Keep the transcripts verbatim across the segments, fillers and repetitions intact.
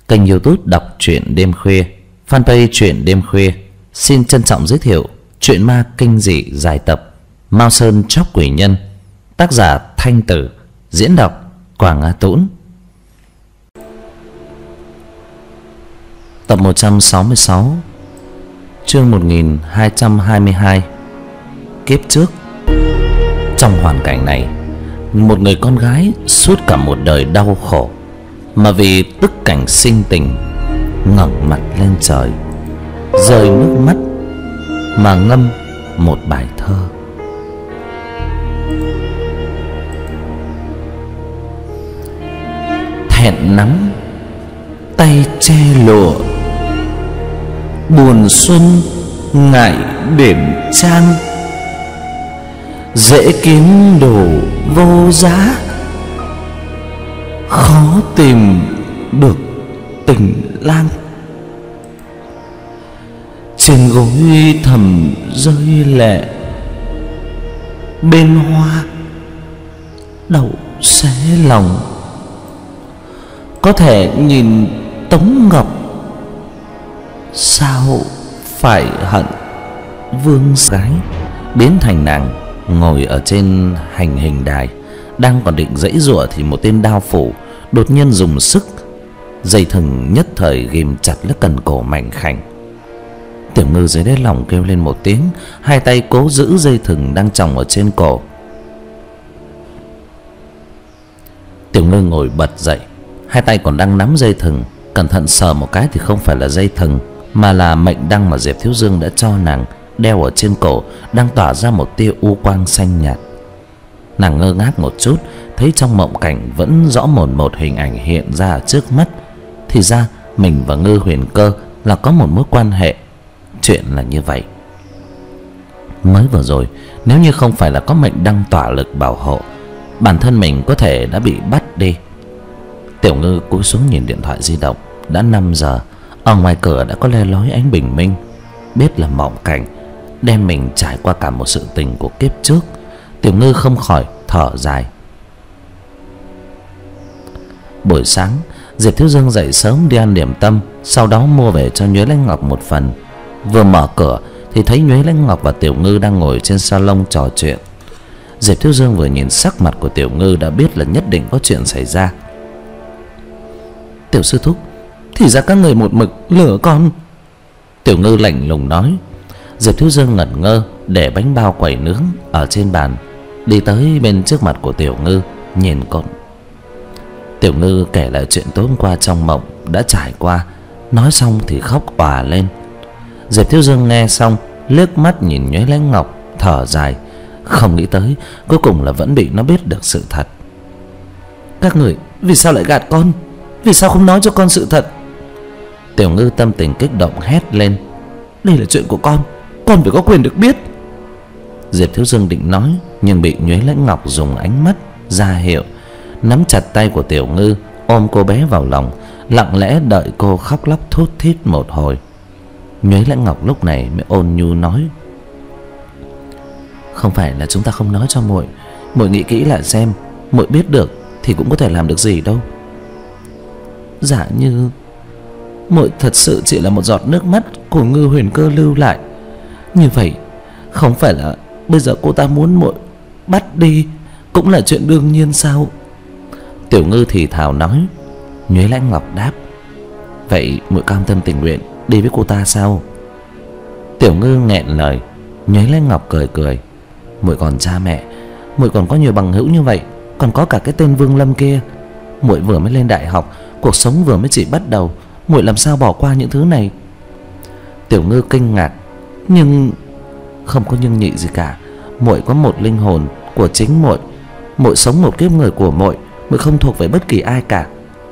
Kênh YouTube đọc truyện đêm khuya, fanpage truyện đêm khuya xin trân trọng giới thiệu truyện ma kinh dị dài tập Mao Sơn Chóc Quỷ Nhân, tác giả Thanh Tử, diễn đọc Quảng Á Tũng. Tập một trăm sáu mươi sáu, chương một nghìn hai trăm hai mươi hai. Kiếp trước. Trong hoàn cảnh này, một người con gái suốt cả một đời đau khổ, mà vì tức cảnh sinh tình, ngẩng mặt lên trời, rơi nước mắt mà ngâm một bài thơ. Thẹn nắng tay che lụa, buồn xuân ngại điểm trang, dễ kiếm đồ vô giá, khó tìm được tình lang. Trên gối thầm rơi lệ, bên hoa đậu xé lòng. Có thể nhìn Tống Ngọc, sao phải hận vương gái. Biến thành nàng ngồi ở trên hành hình đài, đang còn định giãy giụa thì một tên đao phủ đột nhiên dùng sức, dây thừng nhất thời ghìm chặt lấy cần cổ mảnh khảnh. Tiểu Ngư dưới đáy lòng kêu lên một tiếng, hai tay cố giữ dây thừng đang chồng ở trên cổ. Tiểu Ngư ngồi bật dậy, hai tay còn đang nắm dây thừng, cẩn thận sờ một cái thì không phải là dây thừng, mà là mệnh đăng mà Diệp Thiếu Dương đã cho nàng đeo ở trên cổ, đang tỏa ra một tia u quang xanh nhạt. Nàng ngơ ngác một chút, thấy trong mộng cảnh vẫn rõ mồn một hình ảnh hiện ra ở trước mắt. Thì ra mình và Ngư Huyền Cơ là có một mối quan hệ. Chuyện là như vậy. Mới vừa rồi, nếu như không phải là có mệnh đăng tỏa lực bảo hộ, bản thân mình có thể đã bị bắt đi. Tiểu Ngư cúi xuống nhìn điện thoại di động. Đã năm giờ, ở ngoài cửa đã có le lói ánh bình minh. Biết là mộng cảnh, đem mình trải qua cả một sự tình của kiếp trước, Tiểu Ngư không khỏi thở dài. Buổi sáng, Diệp Thiếu Dương dậy sớm đi ăn điểm tâm, sau đó mua về cho Nhuế Lãnh Ngọc một phần. Vừa mở cửa thì thấy Nhuế Lãnh Ngọc và Tiểu Ngư đang ngồi trên salon trò chuyện. Diệp Thiếu Dương vừa nhìn sắc mặt của Tiểu Ngư đã biết là nhất định có chuyện xảy ra. Tiểu sư thúc, thì ra các người một mực lừa con. Tiểu Ngư lạnh lùng nói. Diệp Thiếu Dương ngẩn ngơ, để bánh bao quẩy nướng ở trên bàn, đi tới bên trước mặt của Tiểu Ngư, nhìn con. Tiểu Ngư kể lại chuyện tối hôm qua trong mộng đã trải qua, nói xong thì khóc òa lên. Diệp Thiếu Dương nghe xong, liếc mắt nhìn Nhuế Lãnh Ngọc, thở dài. Không nghĩ tới cuối cùng là vẫn bị nó biết được sự thật. Các người vì sao lại gạt con? Vì sao không nói cho con sự thật? Tiểu Ngư tâm tình kích động hét lên. Đây là chuyện của con, con phải có quyền được biết. Diệp Thiếu Dương định nói, nhưng bị Nhuế Lãnh Ngọc dùng ánh mắt ra hiệu, nắm chặt tay của Tiểu Ngư, ôm cô bé vào lòng, lặng lẽ đợi cô khóc lóc thút thít một hồi. Nhuế Lãnh Ngọc lúc này mới ôn nhu nói. Không phải là chúng ta không nói cho muội, muội nghĩ kỹ lại xem, muội biết được thì cũng có thể làm được gì đâu. Giả như muội thật sự chỉ là một giọt nước mắt của Ngư Huyền Cơ lưu lại, như vậy không phải là bây giờ cô ta muốn muội bắt đi cũng là chuyện đương nhiên sao? Tiểu Ngư thì thào nói. Nhuế Lãnh Ngọc đáp. Vậy muội cam tâm tình nguyện đi với cô ta sao? Tiểu Ngư nghẹn lời. Nhuế Lãnh Ngọc cười cười. Muội còn cha mẹ, muội còn có nhiều bằng hữu như vậy, còn có cả cái tên Vương Lâm kia. Muội vừa mới lên đại học, cuộc sống vừa mới chỉ bắt đầu, muội làm sao bỏ qua những thứ này? Tiểu Ngư kinh ngạc. Nhưng không có nhưng nhị gì cả. Muội có một linh hồn của chính muội, muội sống một kiếp người của muội, muội không thuộc về bất kỳ ai cả.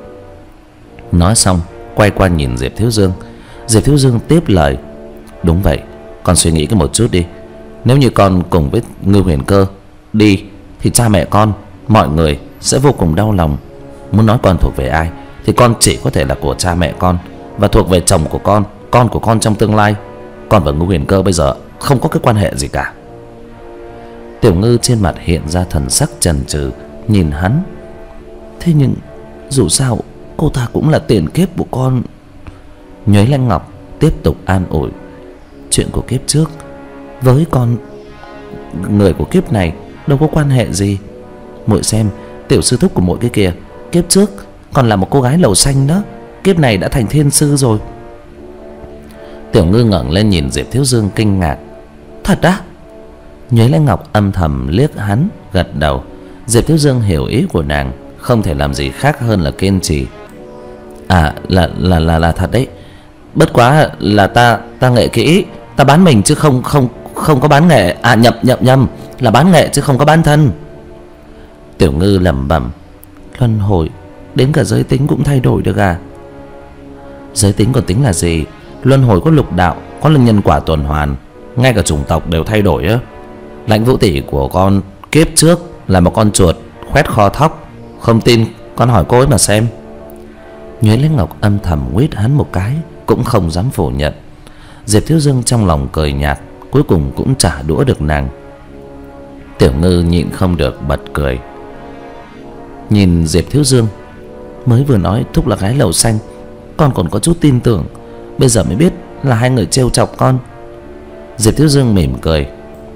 Nói xong quay qua nhìn Diệp Thiếu Dương. Diệp Thiếu Dương tiếp lời. Đúng vậy, con suy nghĩ cái một chút đi. Nếu như con cùng với Ngư Huyền Cơ đi thì cha mẹ con, mọi người sẽ vô cùng đau lòng. Muốn nói con thuộc về ai thì con chỉ có thể là của cha mẹ con, và thuộc về chồng của con, con của con trong tương lai. Con và Ngư Huyền Cơ bây giờ không có cái quan hệ gì cả. Tiểu Ngư trên mặt hiện ra thần sắc chần chừ nhìn hắn. Thế nhưng dù sao cô ta cũng là tiền kiếp của con. Nhuế Lãnh Ngọc tiếp tục an ủi. Chuyện của kiếp trước với con người của kiếp này đâu có quan hệ gì. Muội xem, tiểu sư thúc của muội cái kìa, kiếp trước còn là một cô gái lầu xanh đó, kiếp này đã thành thiên sư rồi. Tiểu Ngư ngẩng lên nhìn Diệp Thiếu Dương kinh ngạc. Thật á? Nhuế Lãnh Ngọc âm thầm liếc hắn, gật đầu. Diệp Thiếu Dương hiểu ý của nàng, không thể làm gì khác hơn là kiên trì. À, là là là là thật đấy. Bất quá là ta ta nghệ kỹ, ta bán mình chứ không không không có bán nghệ. À nhầm nhầm nhầm, là bán nghệ chứ không có bán thân. Tiểu Ngư lẩm bẩm. Luân hồi, đến cả giới tính cũng thay đổi được à? Giới tính còn tính là gì? Luân hồi có lục đạo, có là nhân quả tuần hoàn, ngay cả chủng tộc đều thay đổi á. Lãnh Vũ tỷ của con kiếp trước là một con chuột khoét kho thóc, không tin con hỏi cô ấy mà xem. Nhuế Lãnh Ngọc âm thầm nguyết hắn một cái, cũng không dám phủ nhận. Diệp Thiếu Dương trong lòng cười nhạt, cuối cùng cũng trả đũa được nàng. Tiểu Ngư nhịn không được bật cười. Nhìn Diệp Thiếu Dương, mới vừa nói thúc là gái lầu xanh, con còn có chút tin tưởng, bây giờ mới biết là hai người trêu chọc con. Diệp Thiếu Dương mỉm cười.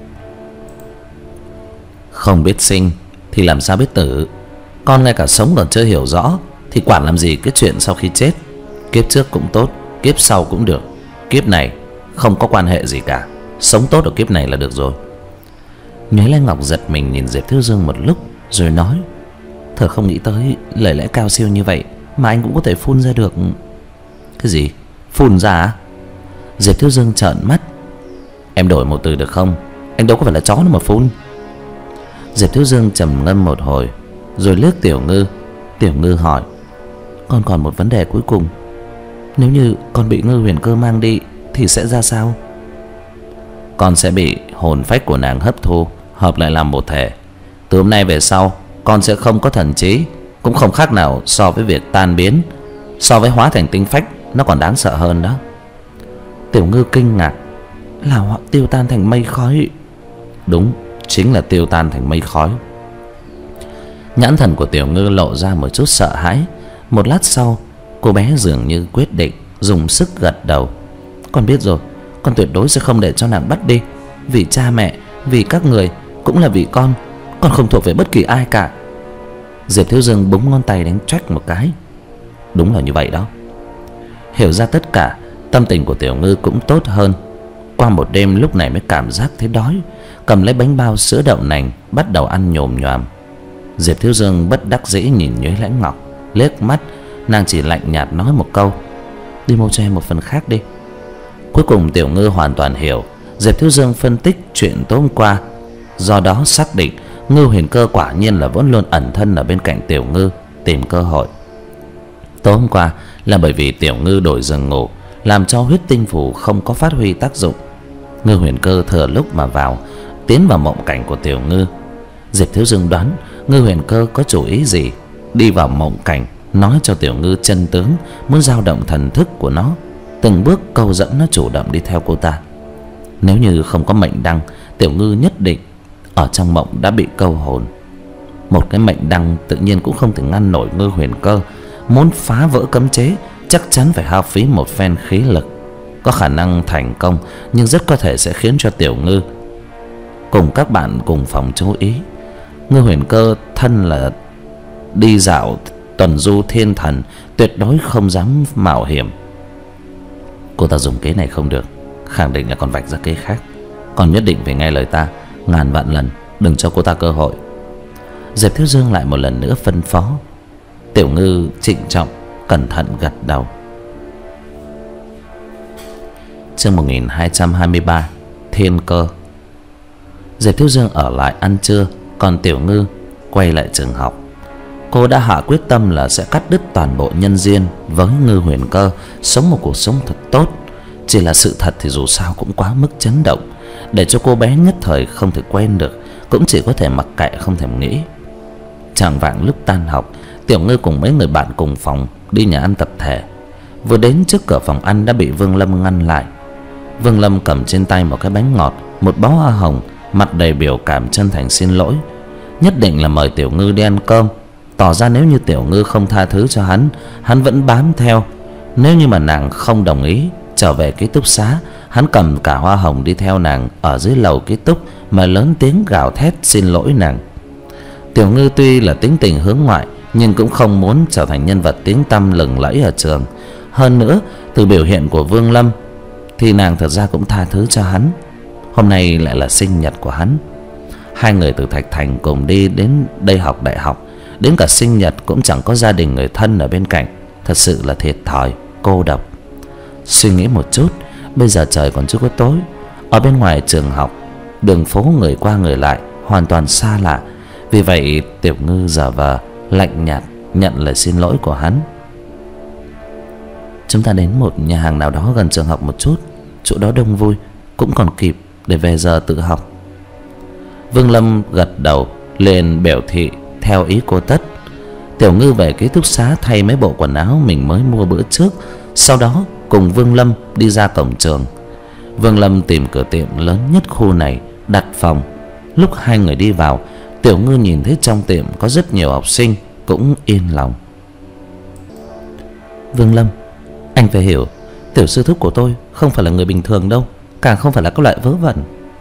Không biết sinh thì làm sao biết tử. Con ngay cả sống còn chưa hiểu rõ thì quản làm gì cái chuyện sau khi chết. Kiếp trước cũng tốt, kiếp sau cũng được, kiếp này không có quan hệ gì cả, sống tốt ở kiếp này là được rồi. Nhuế Lãnh Ngọc giật mình nhìn Diệp Thiếu Dương một lúc rồi nói. Thở không nghĩ tới lời lẽ cao siêu như vậy mà anh cũng có thể phun ra được. Cái gì? Phun ra à? Diệp Thiếu Dương trợn mắt. Em đổi một từ được không? Anh đâu có phải là chó đâu mà phun. Diệp Thiếu Dương trầm ngâm một hồi rồi liếc Tiểu Ngư. Tiểu Ngư hỏi. Con còn một vấn đề cuối cùng. Nếu như con bị Ngư Huyền Cơ mang đi thì sẽ ra sao? Con sẽ bị hồn phách của nàng hấp thu, hợp lại làm một thể. Từ hôm nay về sau, con sẽ không có thần trí, cũng không khác nào so với việc tan biến. So với hóa thành tinh phách, nó còn đáng sợ hơn đó. Tiểu Ngư kinh ngạc. Là họ tiêu tan thành mây khói? Đúng, chính là tiêu tan thành mây khói. Nhãn thần của Tiểu Ngư lộ ra một chút sợ hãi. Một lát sau, cô bé dường như quyết định, dùng sức gật đầu. Con biết rồi, con tuyệt đối sẽ không để cho nàng bắt đi. Vì cha mẹ, vì các người, cũng là vì con. Con không thuộc về bất kỳ ai cả. Diệp Thiếu Dương búng ngón tay đánh choách một cái. Đúng là như vậy đó. Hiểu ra tất cả, tâm tình của Tiểu Ngư cũng tốt hơn. Qua một đêm lúc này mới cảm giác thấy đói, cầm lấy bánh bao sữa đậu nành bắt đầu ăn nhồm nhoàm. Diệp Thiếu Dương bất đắc dĩ nhìn Nhuế Lãnh Ngọc, liếc mắt. Nàng chỉ lạnh nhạt nói một câu. Đi mua cho em một phần khác đi. Cuối cùng Tiểu Ngư hoàn toàn hiểu Diệp Thiếu Dương phân tích chuyện tối hôm qua, do đó xác định Ngư Huyền Cơ quả nhiên là vẫn luôn ẩn thân ở bên cạnh Tiểu Ngư, tìm cơ hội. Tối hôm qua là bởi vì Tiểu Ngư đổi giường ngủ, làm cho huyết tinh phù không có phát huy tác dụng. Ngư Huyền Cơ thừa lúc mà vào, tiến vào mộng cảnh của Tiểu Ngư. Diệp Thiếu Dương đoán Ngư Huyền Cơ có chủ ý gì, đi vào mộng cảnh nói cho Tiểu Ngư chân tướng, muốn dao động thần thức của nó, từng bước câu dẫn nó chủ động đi theo cô ta. Nếu như không có mệnh đăng, Tiểu Ngư nhất định ở trong mộng đã bị câu hồn. Một cái mệnh đăng tự nhiên cũng không thể ngăn nổi Ngư Huyền Cơ. Muốn phá vỡ cấm chế chắc chắn phải hao phí một phen khí lực. Có khả năng thành công, nhưng rất có thể sẽ khiến cho Tiểu Ngư cùng các bạn cùng phòng chú ý. Ngư Huyền Cơ thân là đi dạo tuần du thiên thần, tuyệt đối không dám mạo hiểm. Cô ta dùng kế này không được, khẳng định là còn vạch ra kế khác. Còn nhất định phải nghe lời ta, ngàn vạn lần đừng cho cô ta cơ hội. Diệp Thiếu Dương lại một lần nữa phân phó. Tiểu Ngư trịnh trọng cẩn thận gật đầu. Chương một nghìn hai trăm hai mươi ba, Thiên Cơ. Diệp Thiếu Dương ở lại ăn trưa, còn Tiểu Ngư quay lại trường học. Cô đã hạ quyết tâm là sẽ cắt đứt toàn bộ nhân duyên với Ngư Huyền Cơ, sống một cuộc sống thật tốt. Chỉ là sự thật thì dù sao cũng quá mức chấn động, để cho cô bé nhất thời không thể quen được, cũng chỉ có thể mặc kệ không thèm nghĩ. Chạng vạng lúc tan học, Tiểu Ngư cùng mấy người bạn cùng phòng đi nhà ăn tập thể. Vừa đến trước cửa phòng ăn đã bị Vương Lâm ngăn lại. Vương Lâm cầm trên tay một cái bánh ngọt, một bó hoa hồng, mặt đầy biểu cảm chân thành xin lỗi. Nhất định là mời Tiểu Ngư đi ăn cơm. tỏ ra nếu như Tiểu Ngư không tha thứ cho hắn, hắn vẫn bám theo. Nếu như mà nàng không đồng ý trở về ký túc xá, hắn cầm cả hoa hồng đi theo nàng ở dưới lầu ký túc mà lớn tiếng gào thét xin lỗi nàng. Tiểu Ngư tuy là tính tình hướng ngoại, nhưng cũng không muốn trở thành nhân vật tiếng tăm lừng lẫy ở trường. Hơn nữa, từ biểu hiện của Vương Lâm thì nàng thật ra cũng tha thứ cho hắn. Hôm nay lại là sinh nhật của hắn. Hai người từ Thạch Thành cùng đi đến đây học đại học, đến cả sinh nhật cũng chẳng có gia đình người thân ở bên cạnh. Thật sự là thiệt thòi, cô độc. Suy nghĩ một chút, bây giờ trời còn chưa có tối. Ở bên ngoài trường học, đường phố người qua người lại, hoàn toàn xa lạ. Vì vậy Tiểu Ngư giả vờ lạnh nhạt nhận lời xin lỗi của hắn. Chúng ta đến một nhà hàng nào đó gần trường học một chút, chỗ đó đông vui, cũng còn kịp để về giờ tự học. Vương Lâm gật đầu liền biểu thị theo ý cô Tất. Tiểu Ngư về ký túc xá thay mấy bộ quần áo mình mới mua bữa trước, sau đó cùng Vương Lâm đi ra cổng trường. Vương Lâm tìm cửa tiệm lớn nhất khu này đặt phòng. Lúc hai người đi vào, Tiểu Ngư nhìn thấy trong tiệm có rất nhiều học sinh, cũng yên lòng. Vương Lâm, anh phải hiểu, tiểu sư thúc của tôi không phải là người bình thường đâu, càng không phải là cái loại vớ vẩn.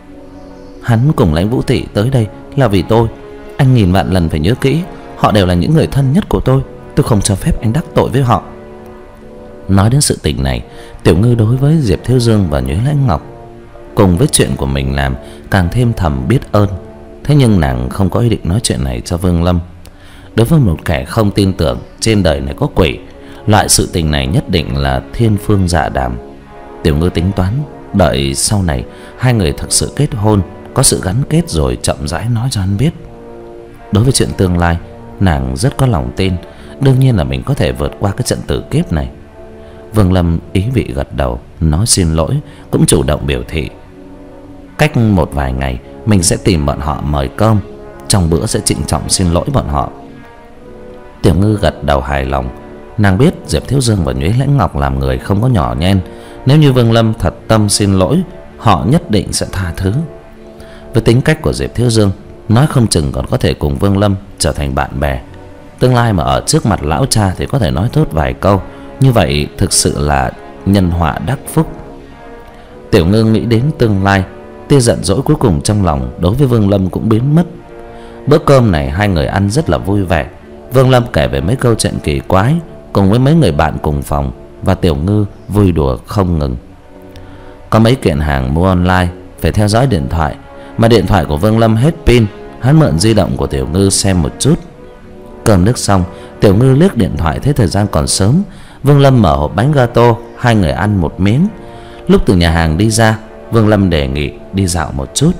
Hắn cùng Lãnh Vũ Tỷ tới đây là vì tôi. Anh nghìn vạn lần phải nhớ kỹ, họ đều là những người thân nhất của tôi. Tôi không cho phép anh đắc tội với họ. Nói đến sự tình này, Tiểu Ngư đối với Diệp Thiếu Dương và Nhuế Lãnh Ngọc cùng với chuyện của mình làm càng thêm thầm biết ơn. Thế nhưng nàng không có ý định nói chuyện này cho Vương Lâm. Đối với một kẻ không tin tưởng trên đời này có quỷ, loại sự tình này nhất định là thiên phương dạ đàm. Tiểu Ngư tính toán đợi sau này hai người thực sự kết hôn, có sự gắn kết rồi chậm rãi nói cho hắn biết. Đối với chuyện tương lai, nàng rất có lòng tin. Đương nhiên là mình có thể vượt qua cái trận tử kiếp này. Vương Lâm ý vị gật đầu, nói xin lỗi, cũng chủ động biểu thị cách một vài ngày mình sẽ tìm bọn họ mời cơm, trong bữa sẽ trịnh trọng xin lỗi bọn họ. Tiểu Ngư gật đầu hài lòng. Nàng biết Diệp Thiếu Dương và Nhuế Lãnh Ngọc làm người không có nhỏ nhen. Nếu như Vương Lâm thật tâm xin lỗi, họ nhất định sẽ tha thứ. Với tính cách của Diệp Thiếu Dương, nói không chừng còn có thể cùng Vương Lâm trở thành bạn bè. Tương lai mà ở trước mặt lão cha thì có thể nói tốt vài câu. Như vậy thực sự là nhân họa đắc phúc. Tiểu Ngư nghĩ đến tương lai, tia giận dỗi cuối cùng trong lòng đối với Vương Lâm cũng biến mất. Bữa cơm này hai người ăn rất là vui vẻ. Vương Lâm kể về mấy câu chuyện kỳ quái cùng với mấy người bạn cùng phòng, và Tiểu Ngư vui đùa không ngừng. Có mấy kiện hàng mua online phải theo dõi điện thoại, mà điện thoại của Vương Lâm hết pin. Hắn mượn di động của Tiểu Ngư xem một chút. Cơm nước xong, Tiểu Ngư liếc điện thoại thấy thời gian còn sớm. Vương Lâm mở hộp bánh gato, hai người ăn một miếng. Lúc từ nhà hàng đi ra, Vương Lâm đề nghị đi dạo một chút.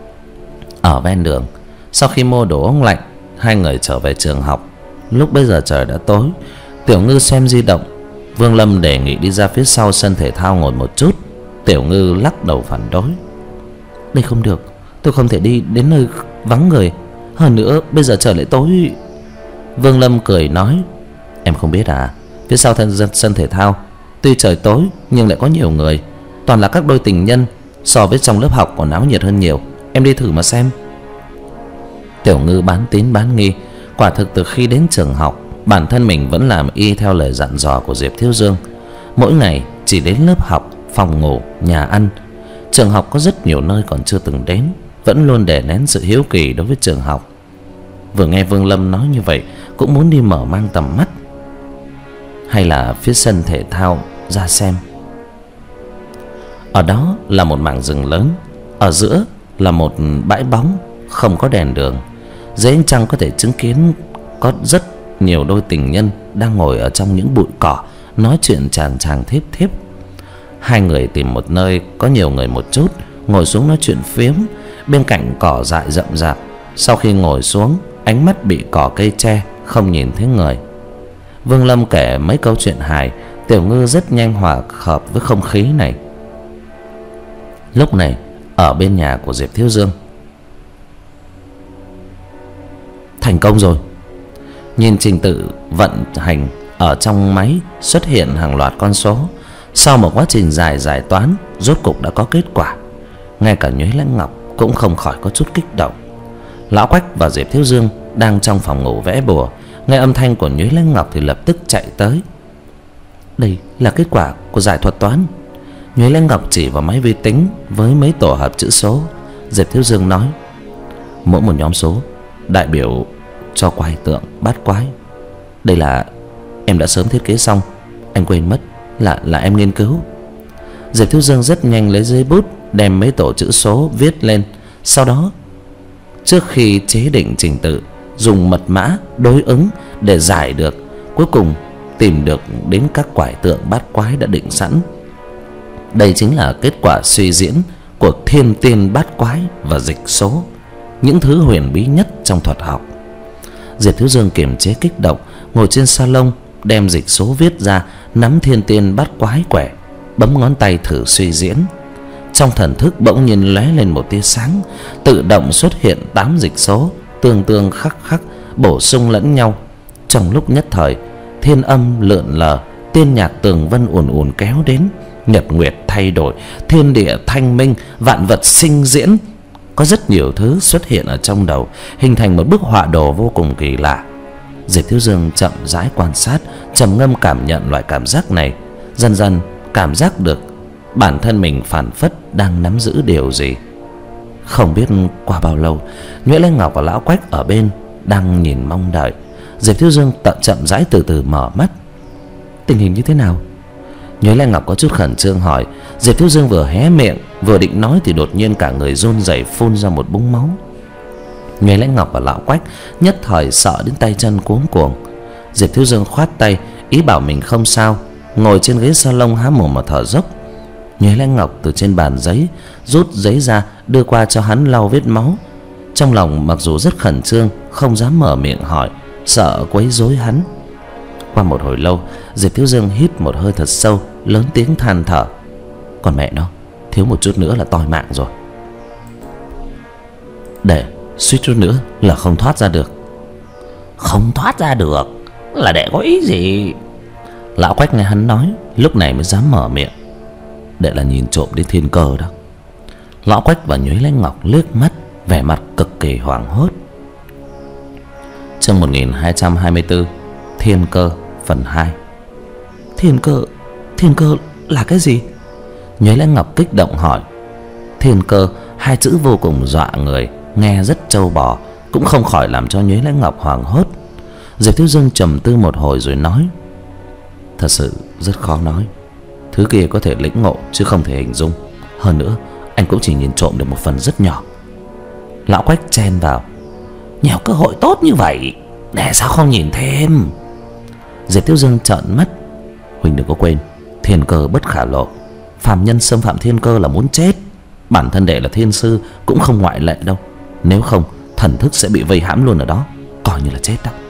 Ở ven đường, sau khi mua đồ uống lạnh, hai người trở về trường học. Lúc bây giờ trời đã tối. Tiểu Ngư xem di động. Vương Lâm đề nghị đi ra phía sau sân thể thao ngồi một chút. Tiểu Ngư lắc đầu phản đối. Đây không được, tôi không thể đi đến nơi vắng người. Hơn nữa bây giờ trời lại tối. Vương Lâm cười nói, em không biết à, phía sau sân thể thao tuy trời tối nhưng lại có nhiều người, toàn là các đôi tình nhân. So với trong lớp học còn náo nhiệt hơn nhiều. Em đi thử mà xem. Tiểu Ngư bán tín bán nghi. Quả thực từ khi đến trường học, bản thân mình vẫn làm y theo lời dặn dò của Diệp Thiếu Dương. Mỗi ngày chỉ đến lớp học, phòng ngủ, nhà ăn. Trường học có rất nhiều nơi còn chưa từng đến, vẫn luôn đè nén sự hiếu kỳ đối với trường học. Vừa nghe Vương Lâm nói như vậy, cũng muốn đi mở mang tầm mắt. Hay là phía sân thể thao ra xem. Ở đó là một mảng rừng lớn, ở giữa là một bãi bóng không có đèn đường. Dưới ánh trăng có thể chứng kiến có rất nhiều đôi tình nhân đang ngồi ở trong những bụi cỏ, nói chuyện chàng chàng thiếp thiếp. Hai người tìm một nơi có nhiều người một chút, ngồi xuống nói chuyện phiếm bên cạnh cỏ dại rậm rạp. Sau khi ngồi xuống, ánh mắt bị cỏ cây che, không nhìn thấy người. Vương Lâm kể mấy câu chuyện hài. Tiểu Ngư rất nhanh hòa hợp với không khí này. Lúc này ở bên nhà của Diệp Thiếu Dương, thành công rồi. Nhìn trình tự vận hành ở trong máy xuất hiện hàng loạt con số. Sau một quá trình dài giải toán, rốt cục đã có kết quả. Ngay cả Nhuế Lãnh Ngọc cũng không khỏi có chút kích động. Lão Quách và Diệp Thiếu Dương đang trong phòng ngủ vẽ bùa. Nghe âm thanh của Nhuế Lãnh Ngọc thì lập tức chạy tới. Đây là kết quả của giải thuật toán. Nhuế Lãnh Ngọc chỉ vào máy vi tính với mấy tổ hợp chữ số. Diệp Thiếu Dương nói: mỗi một nhóm số đại biểu cho quái tượng bát quái. Đây là em đã sớm thiết kế xong, anh quên mất là là em nghiên cứu. Diệp Thiếu Dương rất nhanh lấy giấy bút đem mấy tổ chữ số viết lên. Sau đó, trước khi chế định trình tự, dùng mật mã đối ứng để giải được, cuối cùng tìm được đến các quái tượng bát quái đã định sẵn. Đây chính là kết quả suy diễn của thiên tiên bát quái và dịch số, những thứ huyền bí nhất trong thuật học. Diệp Thiếu Dương kiềm chế kích động, ngồi trên salon đem dịch số viết ra, nắm thiên tiên bát quái quẻ, bấm ngón tay thử suy diễn. Trong thần thức bỗng nhiên lóe lên một tia sáng, tự động xuất hiện tám dịch số tương tương khắc khắc bổ sung lẫn nhau. Trong lúc nhất thời, thiên âm lượn lờ, tiên nhạc tường vân ùn ùn kéo đến, nhật nguyệt thay đổi, thiên địa thanh minh, vạn vật sinh diễn. Có rất nhiều thứ xuất hiện ở trong đầu, hình thành một bức họa đồ vô cùng kỳ lạ. Diệp Thiếu Dương chậm rãi quan sát, trầm ngâm cảm nhận loại cảm giác này. Dần dần cảm giác được bản thân mình phảng phất đang nắm giữ điều gì. Không biết qua bao lâu, Nhuế Lãnh Ngọc và lão Quách ở bên đang nhìn mong đợi. Diệp Thiếu Dương tận chậm rãi từ từ mở mắt. Tình hình như thế nào? Nhuế Lãnh Ngọc có chút khẩn trương hỏi. Diệp Thiếu Dương vừa hé miệng vừa định nói thì đột nhiên cả người run rẩy phun ra một búng máu. Nhuế Lãnh Ngọc và lão Quách nhất thời sợ đến tay chân cuống cuồng. Diệp Thiếu Dương khoát tay ý bảo mình không sao, ngồi trên ghế salon há mồm mà thở dốc. Nhuế Lãnh Ngọc từ trên bàn giấy rút giấy ra đưa qua cho hắn lau vết máu. Trong lòng mặc dù rất khẩn trương, không dám mở miệng hỏi, sợ quấy rối hắn. Qua một hồi lâu, Diệp Thiếu Dương hít một hơi thật sâu, lớn tiếng than thở. Còn mẹ nó, thiếu một chút nữa là toi mạng rồi. Để suýt chút nữa là không thoát ra được. Không thoát ra được là để có ý gì? Lão Quách nghe hắn nói, lúc này mới dám mở miệng. Để là nhìn trộm đến thiên cơ đó. Lão Quách và Nhuế Lãnh Ngọc liếc mắt, vẻ mặt cực kỳ hoảng hốt. Chương một nghìn hai trăm hai mươi tư, Thiên Cơ phần hai. Thiên cơ? Thiên cơ là cái gì? Nhuế Lãnh Ngọc kích động hỏi. Thiên cơ, hai chữ vô cùng dọa người, nghe rất trâu bò, cũng không khỏi làm cho Nhuế Lãnh Ngọc hoảng hốt. Diệp Thiếu Dương trầm tư một hồi rồi nói. Thật sự rất khó nói. Thứ kia có thể lĩnh ngộ chứ không thể hình dung. Hơn nữa, anh cũng chỉ nhìn trộm được một phần rất nhỏ. Lão Quách chen vào. Nhiều cơ hội tốt như vậy, để sao không nhìn thêm? Diệp Thiếu Dương trợn mắt. Huỳnh đừng có quên, thiên cơ bất khả lộ. Phàm nhân xâm phạm thiên cơ là muốn chết. Bản thân đệ là thiên sư cũng không ngoại lệ đâu. Nếu không, thần thức sẽ bị vây hãm luôn ở đó, coi như là chết đó.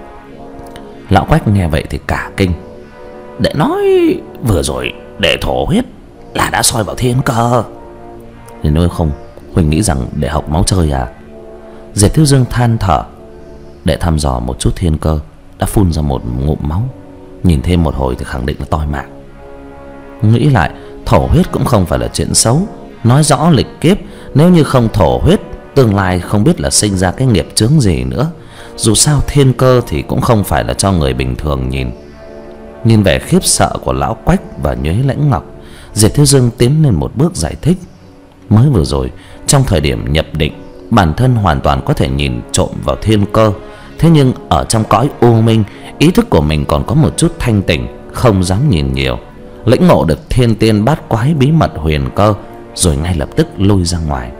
Lão Quách nghe vậy thì cả kinh. Đệ nói vừa rồi để thổ huyết là đã soi vào thiên cơ. Thì nếu không, Huỳnh nghĩ rằng để học máu chơi à? Diệp Thiếu Dương than thở. Để thăm dò một chút thiên cơ, đã phun ra một ngụm máu. Nhìn thêm một hồi thì khẳng định là toi mạng. Nghĩ lại, thổ huyết cũng không phải là chuyện xấu. Nói rõ lịch kiếp, nếu như không thổ huyết, tương lai không biết là sinh ra cái nghiệp chướng gì nữa. Dù sao thiên cơ thì cũng không phải là cho người bình thường nhìn. Nhìn vẻ khiếp sợ của lão Quách và Nhuế Lãnh Ngọc, Diệp Thiếu Dương tiến lên một bước giải thích. Mới vừa rồi, trong thời điểm nhập định, bản thân hoàn toàn có thể nhìn trộm vào thiên cơ. Thế nhưng ở trong cõi u minh, ý thức của mình còn có một chút thanh tỉnh, không dám nhìn nhiều. Lĩnh ngộ được thiên tiên bát quái bí mật huyền cơ, rồi ngay lập tức lui ra ngoài.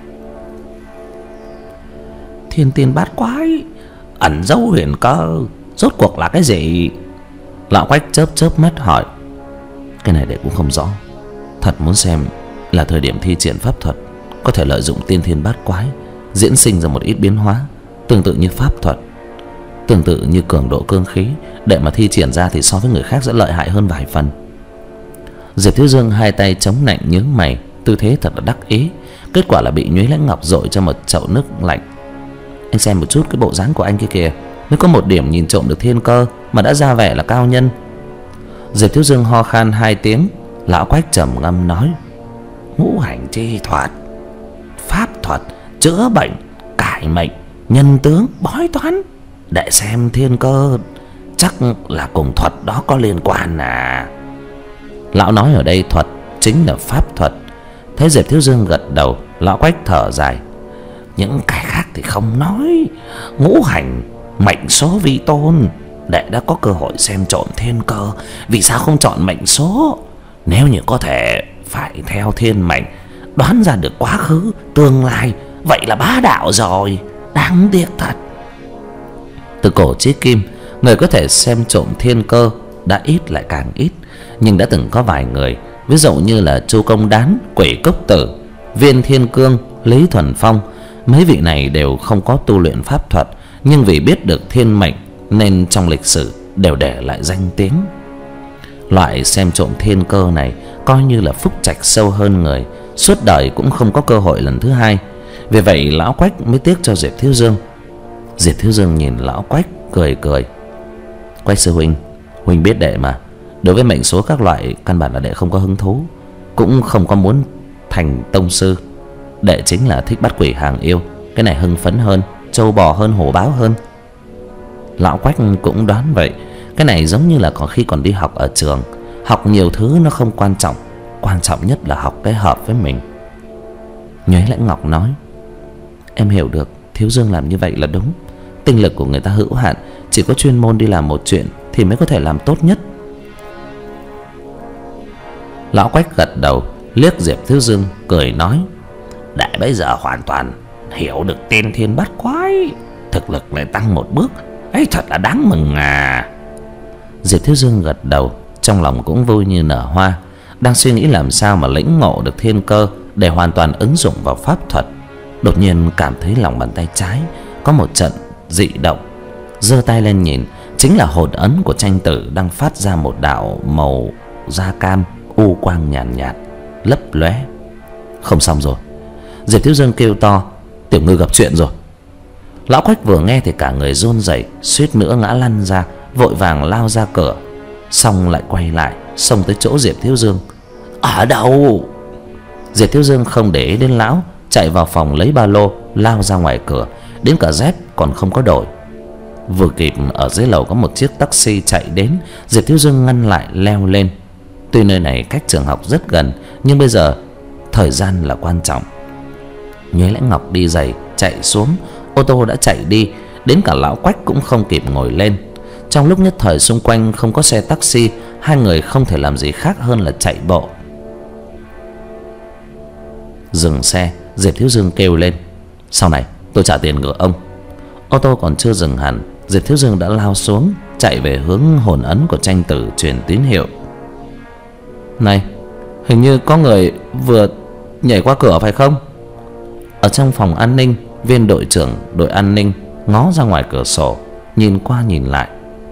Thiên tiên bát quái ẩn dấu huyền cơ, rốt cuộc là cái gì? Lão Quách chớp chớp mắt hỏi. Cái này đệ cũng không rõ. Thật muốn xem là thời điểm thi triển pháp thuật có thể lợi dụng tiên thiên bát quái diễn sinh ra một ít biến hóa, tương tự như pháp thuật, tương tự như cường độ cương khí. Để mà thi triển ra thì so với người khác sẽ lợi hại hơn vài phần. Diệp Thiếu Dương hai tay chống nạnh nhướng mày, tư thế thật là đắc ý. Kết quả là bị Nhuế Lãnh Ngọc dội cho một chậu nước lạnh. Anh xem một chút cái bộ dáng của anh kia kìa, mới có một điểm nhìn trộm được thiên cơ mà đã ra vẻ là cao nhân. Diệp Thiếu Dương ho khan hai tiếng. Lão Quách trầm ngâm nói. Ngũ hành chi thuật, pháp thuật, chữa bệnh, cải mệnh, nhân tướng, bói toán, Để xem thiên cơ, chắc là cùng thuật đó có liên quan à. Lão nói ở đây thuật chính là pháp thuật. Thấy Diệp Thiếu Dương gật đầu, lão Quách thở dài. Những cái khác thì không nói. Ngũ hành, mệnh số vi tôn, để đã có cơ hội xem trộm thiên cơ, vì sao không chọn mệnh số? Nếu như có thể phải theo thiên mệnh, đoán ra được quá khứ, tương lai, vậy là bá đạo rồi. Đáng tiếc thật. Từ cổ chí kim, người có thể xem trộm thiên cơ đã ít lại càng ít. Nhưng đã từng có vài người, ví dụ như là Chu Công Đán, Quỷ Cốc Tử, Viên Thiên Cương, Lý Thuần Phong. Mấy vị này đều không có tu luyện pháp thuật, nhưng vì biết được thiên mệnh nên trong lịch sử đều để lại danh tiếng. Loại xem trộm thiên cơ này coi như là phúc trạch sâu hơn người, suốt đời cũng không có cơ hội lần thứ hai. Vì vậy lão Quách mới tiếc cho Diệp Thiếu Dương. Diệp Thiếu Dương nhìn lão Quách cười cười. Quách sư huynh, huynh biết đệ mà, đối với mệnh số các loại căn bản là đệ không có hứng thú, cũng không có muốn thành tông sư. Đệ chính là thích bắt quỷ hàng yêu, cái này hưng phấn hơn, trâu bò hơn, hổ báo hơn. Lão Quách cũng đoán vậy. Cái này giống như là còn khi còn đi học ở trường, học nhiều thứ nó không quan trọng, quan trọng nhất là học cái hợp với mình. Nhuế Lãnh Ngọc nói, em hiểu được Thiếu Dương làm như vậy là đúng. Tinh lực của người ta hữu hạn, chỉ có chuyên môn đi làm một chuyện thì mới có thể làm tốt nhất. Lão Quách gật đầu, liếc Diệp Thiếu Dương cười nói, đệ bây giờ hoàn toàn hiểu được tiên thiên bát quái, thực lực lại tăng một bước ấy, thật là đáng mừng à. Diệp Thiếu Dương gật đầu, trong lòng cũng vui như nở hoa, đang suy nghĩ làm sao mà lĩnh ngộ được thiên cơ để hoàn toàn ứng dụng vào pháp thuật. Đột nhiên cảm thấy lòng bàn tay trái có một trận dị động, giơ tay lên nhìn, chính là hồn ấn của Tranh Tử đang phát ra một đạo màu da cam u quang nhàn nhạt, nhạt lấp lóe. Không xong rồi. Diệp Thiếu Dương kêu to, Tiểu Ngư gặp chuyện rồi. Lão Quách vừa nghe thì cả người run rẩy, suýt nữa ngã lăn ra, vội vàng lao ra cửa, xong lại quay lại xông tới chỗ Diệp Thiếu Dương. Ở đâu? Diệp Thiếu Dương không để ý đến lão, chạy vào phòng lấy ba lô, lao ra ngoài cửa, đến cả dép còn không có đổi. Vừa kịp ở dưới lầu có một chiếc taxi chạy đến, Diệp Thiếu Dương ngăn lại leo lên. Tuy nơi này cách trường học rất gần, nhưng bây giờ thời gian là quan trọng. Nhuế Lãnh Ngọc đi giày chạy xuống, ô tô đã chạy đi, đến cả lão Quách cũng không kịp ngồi lên. Trong lúc nhất thời xung quanh không có xe taxi, hai người không thể làm gì khác hơn là chạy bộ. Dừng xe, Diệp Thiếu Dương kêu lên, sau này tôi trả tiền ngựa ông. Ô tô còn chưa dừng hẳn, Diệp Thiếu Dương đã lao xuống, chạy về hướng hồn ấn của Tranh Tử truyền tín hiệu. Này, hình như có người vừa nhảy qua cửa phải không? Ở trong phòng an ninh, viên đội trưởng đội an ninh ngó ra ngoài cửa sổ, nhìn qua nhìn lại.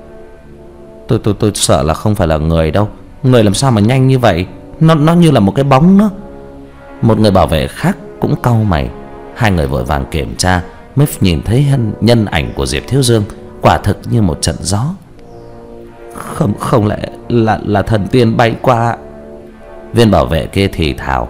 Tôi tôi tôi sợ là không phải là người đâu. Người làm sao mà nhanh như vậy? Nó nó như là một cái bóng nữa. Một người bảo vệ khác cũng cau mày. Hai người vội vàng kiểm tra mới nhìn thấy nhân ảnh của Diệp Thiếu Dương, quả thực như một trận gió. Không không lẽ là là thần tiên bay qua? Viên bảo vệ kia thì thào.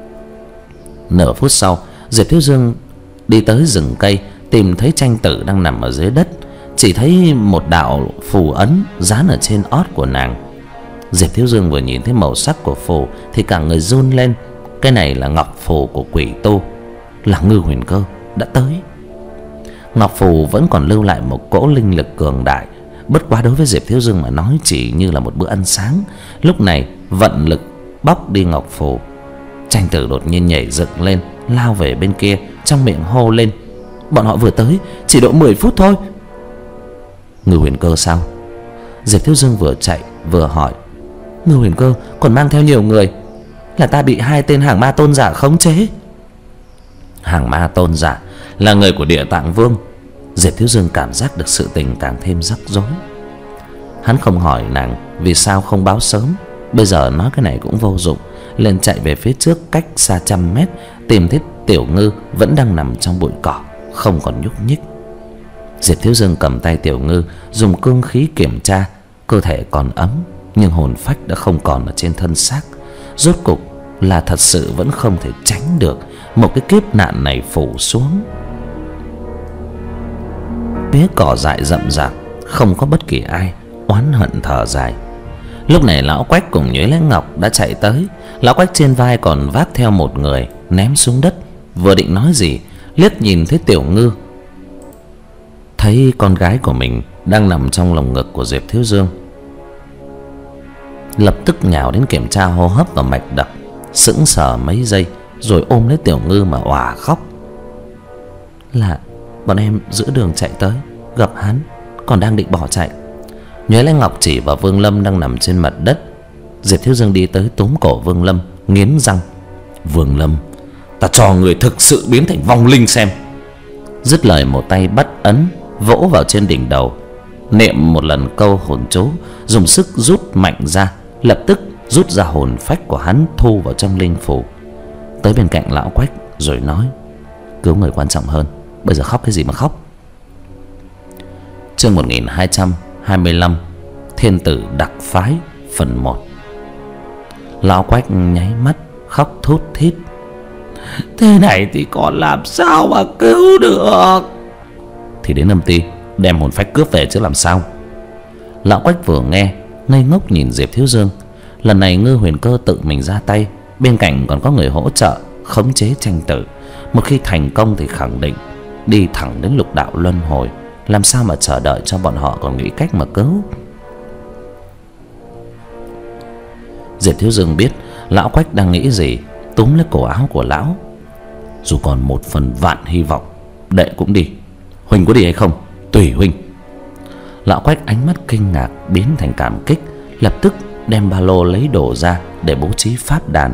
Nửa phút sau, Diệp Thiếu Dương đi tới rừng cây, tìm thấy Tranh Tử đang nằm ở dưới đất, chỉ thấy một đạo phù ấn dán ở trên ót của nàng. Diệp Thiếu Dương vừa nhìn thấy màu sắc của phù thì cả người run lên. Cái này là ngọc phù của quỷ tu, là Ngư Huyền Cơ đã tới. Ngọc phù vẫn còn lưu lại một cỗ linh lực cường đại, bất quá đối với Diệp Thiếu Dương mà nói chỉ như là một bữa ăn sáng. Lúc này vận lực bóc đi ngọc phù. Tranh Tử đột nhiên nhảy dựng lên, lao về bên kia, trong miệng hô lên, bọn họ vừa tới, chỉ độ mười phút thôi. Ngư Huyền Cơ sao? Diệp Thiếu Dương vừa chạy vừa hỏi. Ngư Huyền Cơ còn mang theo nhiều người, là ta bị hai tên hàng ma tôn giả khống chế. Hàng ma tôn giả là người của Địa Tạng Vương. Diệp Thiếu Dương cảm giác được sự tình càng thêm rắc rối. Hắn không hỏi nàng vì sao không báo sớm, bây giờ nói cái này cũng vô dụng, liền chạy về phía trước cách xa trăm mét, tìm thấy Tiểu Ngư vẫn đang nằm trong bụi cỏ, không còn nhúc nhích. Diệp Thiếu Dương cầm tay Tiểu Ngư, dùng cương khí kiểm tra, cơ thể còn ấm, nhưng hồn phách đã không còn ở trên thân xác. Rốt cục là thật sự vẫn không thể tránh được một cái kiếp nạn này phủ xuống. phía cỏ dại rậm rạp, không có bất kỳ ai, oán hận thở dài. Lúc này lão Quách cùng Nhuế Lãnh Ngọc đã chạy tới. Lão Quách trên vai còn vác theo một người, ném xuống đất. Vừa định nói gì, liếc nhìn thấy Tiểu Ngư, thấy con gái của mình đang nằm trong lồng ngực của Diệp Thiếu Dương, lập tức nhào đến kiểm tra hô hấp và mạch đập. Sững sờ mấy giây rồi ôm lấy Tiểu Ngư mà òa khóc. Là bọn em giữa đường chạy tới, gặp hắn, còn đang định bỏ chạy. Nhuế Lãnh Ngọc chỉ vào Vương Lâm đang nằm trên mặt đất. Diệp Thiếu Dương đi tới túm cổ Vương Lâm, nghiến răng: Vương Lâm, ta cho người thực sự biến thành vong linh xem. Dứt lời một tay bắt ấn vỗ vào trên đỉnh đầu, niệm một lần câu hồn chú, dùng sức rút mạnh ra. Lập tức rút ra hồn phách của hắn, thu vào trong linh phủ. Tới bên cạnh lão Quách rồi nói: Cứu người quan trọng hơn, bây giờ khóc cái gì mà khóc. Chương một nghìn hai trăm hai mươi lăm, Thiên Tử Đặc Phái, phần một. Lão Quách nháy mắt khóc thút thít: Thế này thì còn làm sao mà cứu được? Thì đến âm ty đem hồn phách cướp về chứ làm sao. Lão Quách vừa nghe ngây ngốc nhìn Diệp Thiếu Dương. Lần này Ngư Huyền Cơ tự mình ra tay, bên cạnh còn có người hỗ trợ khống chế Tranh Tử. Một khi thành công thì khẳng định đi thẳng đến lục đạo luân hồi, làm sao mà chờ đợi cho bọn họ còn nghĩ cách mà cứu. Diệp Thiếu Dương biết lão Quách đang nghĩ gì, túm lấy cổ áo của lão: Dù còn một phần vạn hy vọng, đệ cũng đi. Huynh có đi hay không? Tùy huynh. Lão Quách ánh mắt kinh ngạc biến thành cảm kích, lập tức đem ba lô lấy đồ ra để bố trí pháp đàn.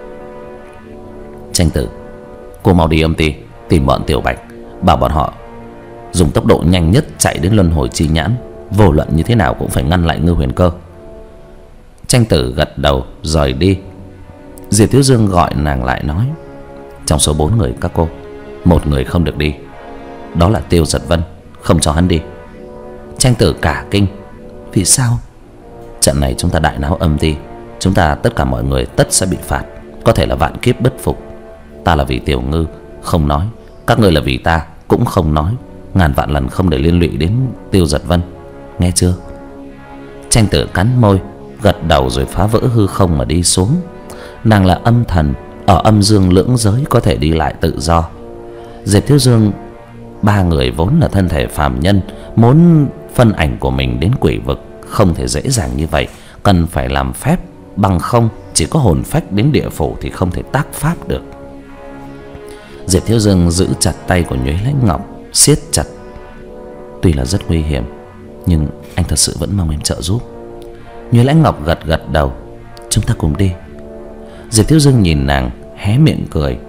Tranh Tử, cô mau đi âm ty tìm bọn Tiểu Bạch, bảo bọn họ dùng tốc độ nhanh nhất chạy đến luân hồi chi nhãn, vô luận như thế nào cũng phải ngăn lại Ngư Huyền Cơ. Tranh Tử gật đầu rời đi. Diệp Thiếu Dương gọi nàng lại nói: Trong số bốn người các cô, một người không được đi, đó là Tiêu Giật Vân, không cho hắn đi. Tranh Tử cả kinh: Vì sao? Trận này chúng ta đại náo âm ty, chúng ta tất cả mọi người tất sẽ bị phạt, có thể là vạn kiếp bất phục. Ta là vì Tiểu Ngư không nói, các ngươi là vì ta cũng không nói, ngàn vạn lần không để liên lụy đến Tiêu Giật Vân, nghe chưa? Tranh Tử cắn môi gật đầu rồi phá vỡ hư không mà đi xuống. Nàng là âm thần, ở âm dương lưỡng giới có thể đi lại tự do. Diệp Thiếu Dương ba người vốn là thân thể phàm nhân, muốn phân ảnh của mình đến quỷ vực không thể dễ dàng như vậy, cần phải làm phép, bằng không chỉ có hồn phách đến địa phủ thì không thể tác pháp được. Diệp Thiếu Dương giữ chặt tay của Nhuế Lãnh Ngọc, siết chặt: Tuy là rất nguy hiểm, nhưng anh thật sự vẫn mong em trợ giúp. Nhuế Lãnh Ngọc gật gật đầu: Chúng ta cùng đi. Diệp Thiếu Dương nhìn nàng hé miệng cười: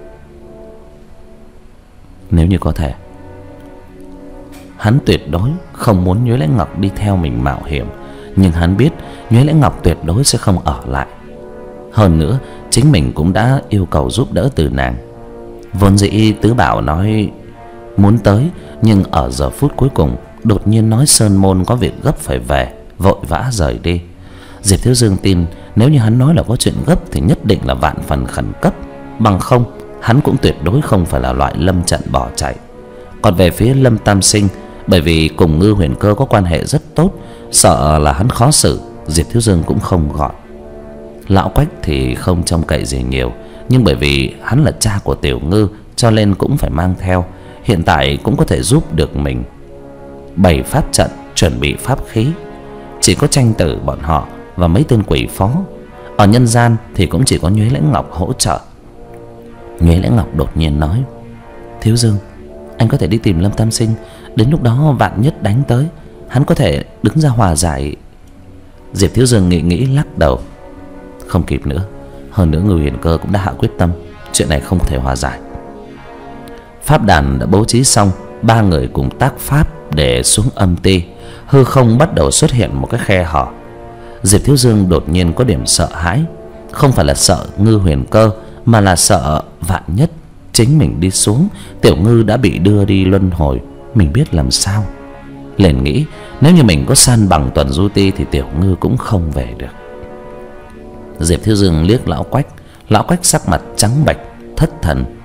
Nếu như có thể. Hắn tuyệt đối không muốn Nhuế Lãnh Ngọc đi theo mình mạo hiểm, nhưng hắn biết Nhuế Lãnh Ngọc tuyệt đối sẽ không ở lại. Hơn nữa chính mình cũng đã yêu cầu giúp đỡ từ nàng. Vốn dĩ Tứ Bảo nói muốn tới, nhưng ở giờ phút cuối cùng đột nhiên nói Sơn Môn có việc gấp phải về, vội vã rời đi. Diệp Thiếu Dương tin nếu như hắn nói là có chuyện gấp thì nhất định là vạn phần khẩn cấp, bằng không hắn cũng tuyệt đối không phải là loại lâm trận bỏ chạy. Còn về phía Lâm Tam Sinh, bởi vì cùng Ngư Huyền Cơ có quan hệ rất tốt, sợ là hắn khó xử, Diệp Thiếu Dương cũng không gọi. Lão Quách thì không trông cậy gì nhiều, nhưng bởi vì hắn là cha của Tiểu Ngư cho nên cũng phải mang theo, hiện tại cũng có thể giúp được mình. Bày pháp trận, chuẩn bị pháp khí. Chỉ có Tranh Tử bọn họ và mấy tên quỷ phó. Ở nhân gian thì cũng chỉ có Nhuế Lãnh Ngọc hỗ trợ. Nhuế Lãnh Ngọc đột nhiên nói: Thiếu Dương, anh có thể đi tìm Lâm Tam Sinh, đến lúc đó vạn nhất đánh tới, hắn có thể đứng ra hòa giải. Diệp Thiếu Dương nghĩ nghĩ lắc đầu: Không kịp nữa, hơn nữa Ngư Huyền Cơ cũng đã hạ quyết tâm, chuyện này không thể hòa giải. Pháp đàn đã bố trí xong, ba người cùng tác pháp để xuống âm ty. Hư không bắt đầu xuất hiện một cái khe hở. Diệp Thiếu Dương đột nhiên có điểm sợ hãi, không phải là sợ Ngư Huyền Cơ, mà là sợ vạn nhất chính mình đi xuống, Tiểu Ngư đã bị đưa đi luân hồi, mình biết làm sao. Liền nghĩ nếu như mình có san bằng tuần du ti thì Tiểu Ngư cũng không về được. Diệp Thiếu Dương liếc lão Quách. Lão Quách sắc mặt trắng bệch, thất thần: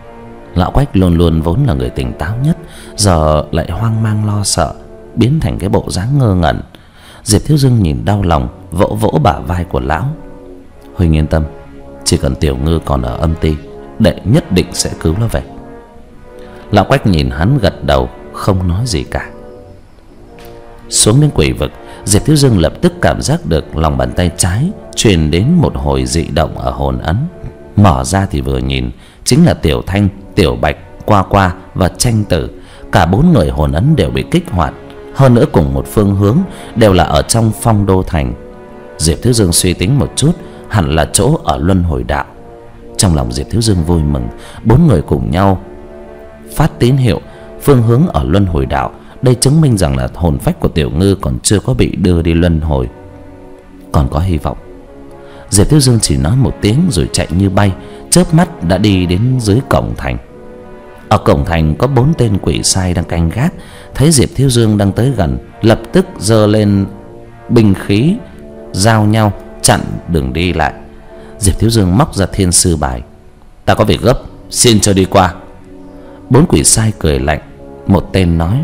Lão Quách luôn luôn vốn là người tỉnh táo nhất, giờ lại hoang mang lo sợ, biến thành cái bộ dáng ngơ ngẩn. Diệp Thiếu Dương nhìn đau lòng, vỗ vỗ bả vai của lão. Huynh yên tâm, chỉ cần Tiểu Ngư còn ở âm ty, đệ nhất định sẽ cứu nó về. Lão Quách nhìn hắn gật đầu, không nói gì cả. Xuống đến quỷ vực, Diệp Thiếu Dương lập tức cảm giác được lòng bàn tay trái truyền đến một hồi dị động ở hồn ấn. Mở ra thì vừa nhìn, chính là Tiểu Thanh, Tiểu Bạch, Qua Qua và Tranh Tử. Cả bốn người hồn ấn đều bị kích hoạt, hơn nữa cùng một phương hướng, đều là ở trong Phong Đô thành. Diệp Thiếu Dương suy tính một chút, hẳn là chỗ ở Luân Hồi Đạo. Trong lòng Diệp Thiếu Dương vui mừng, bốn người cùng nhau phát tín hiệu phương hướng ở Luân Hồi Đạo. Đây chứng minh rằng là hồn phách của Tiểu Ngư còn chưa có bị đưa đi luân hồi, còn có hy vọng. Diệp Thiếu Dương chỉ nói một tiếng rồi chạy như bay, chớp mắt đã đi đến dưới cổng thành. Ở cổng thành có bốn tên quỷ sai đang canh gác, thấy Diệp Thiếu Dương đang tới gần, lập tức giơ lên binh khí giao nhau chặn đường đi lại. Diệp Thiếu Dương móc ra thiên sư bài. Ta có việc gấp, xin cho đi qua. Bốn quỷ sai cười lạnh. Một tên nói: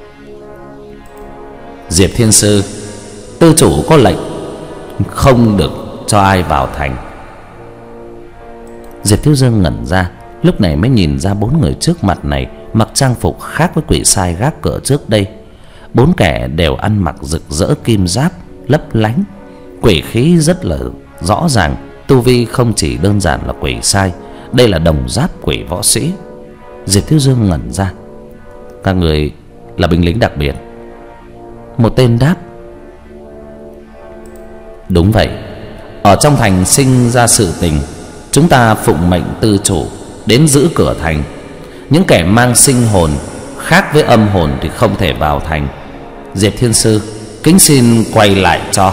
Diệp thiên sư, tư chủ có lệnh không được cho ai vào thành. Diệp Thiếu Dương ngẩn ra, lúc này mới nhìn ra bốn người trước mặt này mặc trang phục khác với quỷ sai gác cửa trước đây. Bốn kẻ đều ăn mặc rực rỡ kim giáp lấp lánh, quỷ khí rất là rõ ràng. Tu vi không chỉ đơn giản là quỷ sai, đây là đồng giáp quỷ võ sĩ. Diệp Thiếu Dương ngẩn ra. Các người là binh lính đặc biệt? Một tên đáp: Đúng vậy, ở trong thành sinh ra sự tình, chúng ta phụng mệnh tư chủ đến giữ cửa thành. Những kẻ mang sinh hồn khác với âm hồn thì không thể vào thành. Diệp thiên sư kính xin quay lại cho.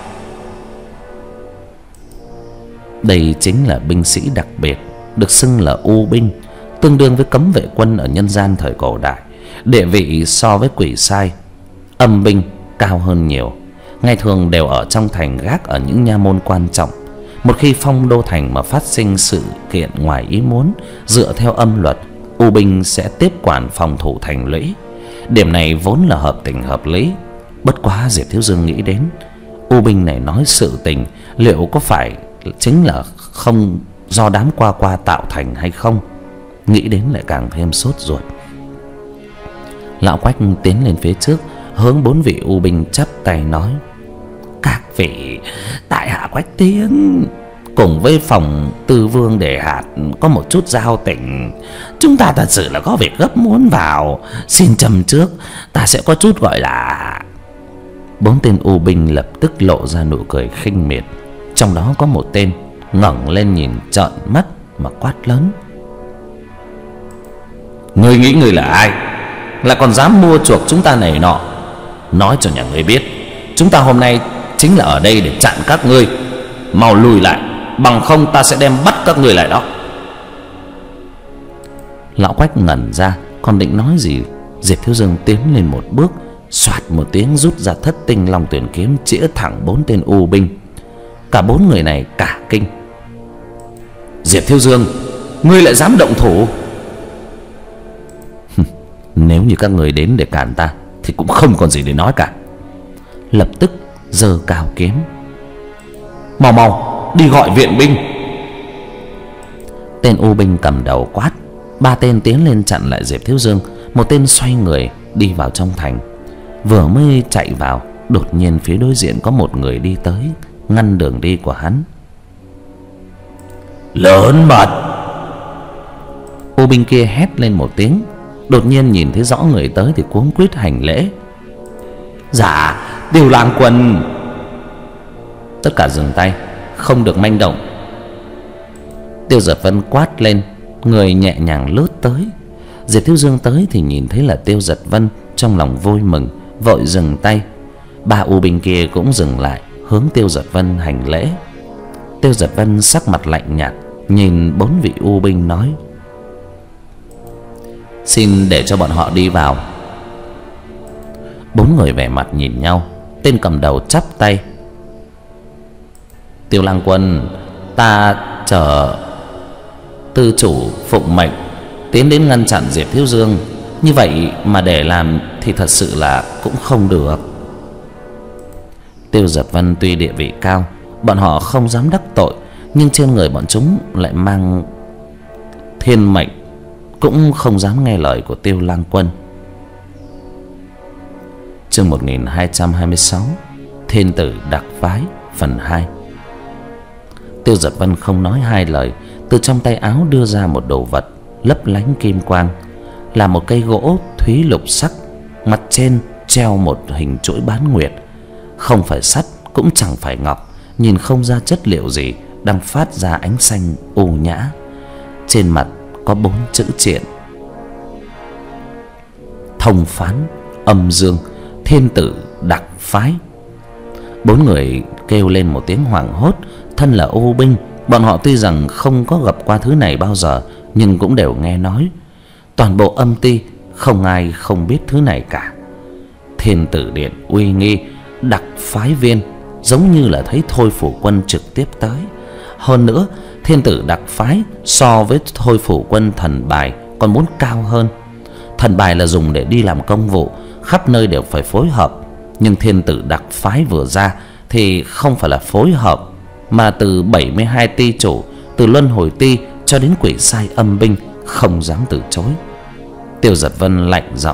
Đây chính là binh sĩ đặc biệt, được xưng là U binh, tương đương với cấm vệ quân ở nhân gian thời cổ đại. Địa vị so với quỷ sai, âm binh cao hơn nhiều. Ngày thường đều ở trong thành gác ở những nha môn quan trọng. Một khi Phong Đô thành mà phát sinh sự kiện ngoài ý muốn, dựa theo âm luật, U binh sẽ tiếp quản phòng thủ thành lũy. Điểm này vốn là hợp tình hợp lý. Bất quá Diệp Thiếu Dương nghĩ đến, U binh này nói sự tình liệu có phải chính là không do đám Qua Qua tạo thành hay không? Nghĩ đến lại càng thêm sốt ruột. Lão Quách tiến lên phía trước, hướng bốn vị U binh chắp tay nói: Các vị, tại hạ Quách Tiến cùng với phòng tư vương Đề Hạt có một chút giao tình. Chúng ta thật sự là có việc gấp muốn vào, xin châm trước, ta sẽ có chút gọi là... Bốn tên U binh lập tức lộ ra nụ cười khinh miệt. Trong đó có một tên ngẩng lên nhìn trợn mắt mà quát lớn: Ngươi nghĩ ngươi là ai, lại còn dám mua chuộc chúng ta này nọ? Nói cho nhà ngươi biết, chúng ta hôm nay chính là ở đây để chặn các ngươi. Mau lùi lại, bằng không ta sẽ đem bắt các ngươi lại đó. Lão Quách ngẩn ra, còn định nói gì, Diệp Thiếu Dương tiến lên một bước, xoạt một tiếng rút ra thất tinh long tuyển kiếm chĩa thẳng bốn tên U binh. Cả bốn người này cả kinh. Diệp Thiếu Dương, ngươi lại dám động thủ? Nếu như các người đến để cản ta thì cũng không còn gì để nói cả. Lập tức giơ cao kiếm: Mau mau đi gọi viện binh. Tên U binh cầm đầu quát. Ba tên tiến lên chặn lại Diệp Thiếu Dương. Một tên xoay người đi vào trong thành. Vừa mới chạy vào, đột nhiên phía đối diện có một người đi tới, ngăn đường đi của hắn. Lớn mật! U binh kia hét lên một tiếng, đột nhiên nhìn thấy rõ người tới thì cuống quýt hành lễ. Dạ, Tiêu Lang Quân. Tất cả dừng tay, không được manh động. Tiêu Giật Vân quát lên, người nhẹ nhàng lướt tới. Diệp Thiếu Dương tới thì nhìn thấy là Tiêu Giật Vân, trong lòng vui mừng, vội dừng tay. Ba U binh kia cũng dừng lại, hướng Tiêu Giật Vân hành lễ. Tiêu Giật Vân sắc mặt lạnh nhạt, nhìn bốn vị U binh nói: Xin để cho bọn họ đi vào. Bốn người vẻ mặt nhìn nhau. Tên cầm đầu chắp tay: Tiêu Lang Quân, ta chờ tư chủ phụng mệnh tiến đến ngăn chặn Diệp Thiếu Dương. Như vậy mà để làm thì thật sự là cũng không được. Tiêu Giật Vân tuy địa vị cao, bọn họ không dám đắc tội, nhưng trên người bọn chúng lại mang thiên mệnh, cũng không dám nghe lời của Tiêu Lang Quân. Chương một nghìn hai trăm hai mươi sáu, Thiên Tử Đặc Phái phần hai. Tiêu Giật Vân không nói hai lời, từ trong tay áo đưa ra một đồ vật lấp lánh kim quang, là một cây gỗ thúy lục sắc, mặt trên treo một hình chuỗi bán nguyệt, không phải sắt cũng chẳng phải ngọc, nhìn không ra chất liệu gì, đang phát ra ánh xanh u nhã. Trên mặt có bốn chữ triện: Thông Phán Âm Dương, Thiên Tử Đặc Phái. Bốn người kêu lên một tiếng hoảng hốt. Thân là ô binh, bọn họ tuy rằng không có gặp qua thứ này bao giờ, nhưng cũng đều nghe nói. Toàn bộ Âm Ty không ai không biết thứ này cả. Thiên Tử Điện uy nghi, đặc phái viên, giống như là thấy Thôi Phủ Quân trực tiếp tới. Hơn nữa, Thiên Tử Đặc Phái so với Thôi Phủ Quân thần bài còn muốn cao hơn. Thần bài là dùng để đi làm công vụ, khắp nơi đều phải phối hợp, nhưng Thiên Tử Đặc Phái vừa ra thì không phải là phối hợp, mà từ bảy mươi hai ty chủ, từ Luân Hồi Ty cho đến Quỷ Sai Âm binh không dám từ chối. Tiêu Giật Vân lạnh giọng: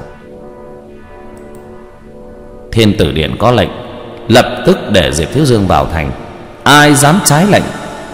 Thiên Tử Điện có lệnh, lập tức để Diệp Thiếu Dương vào thành, ai dám trái lệnh?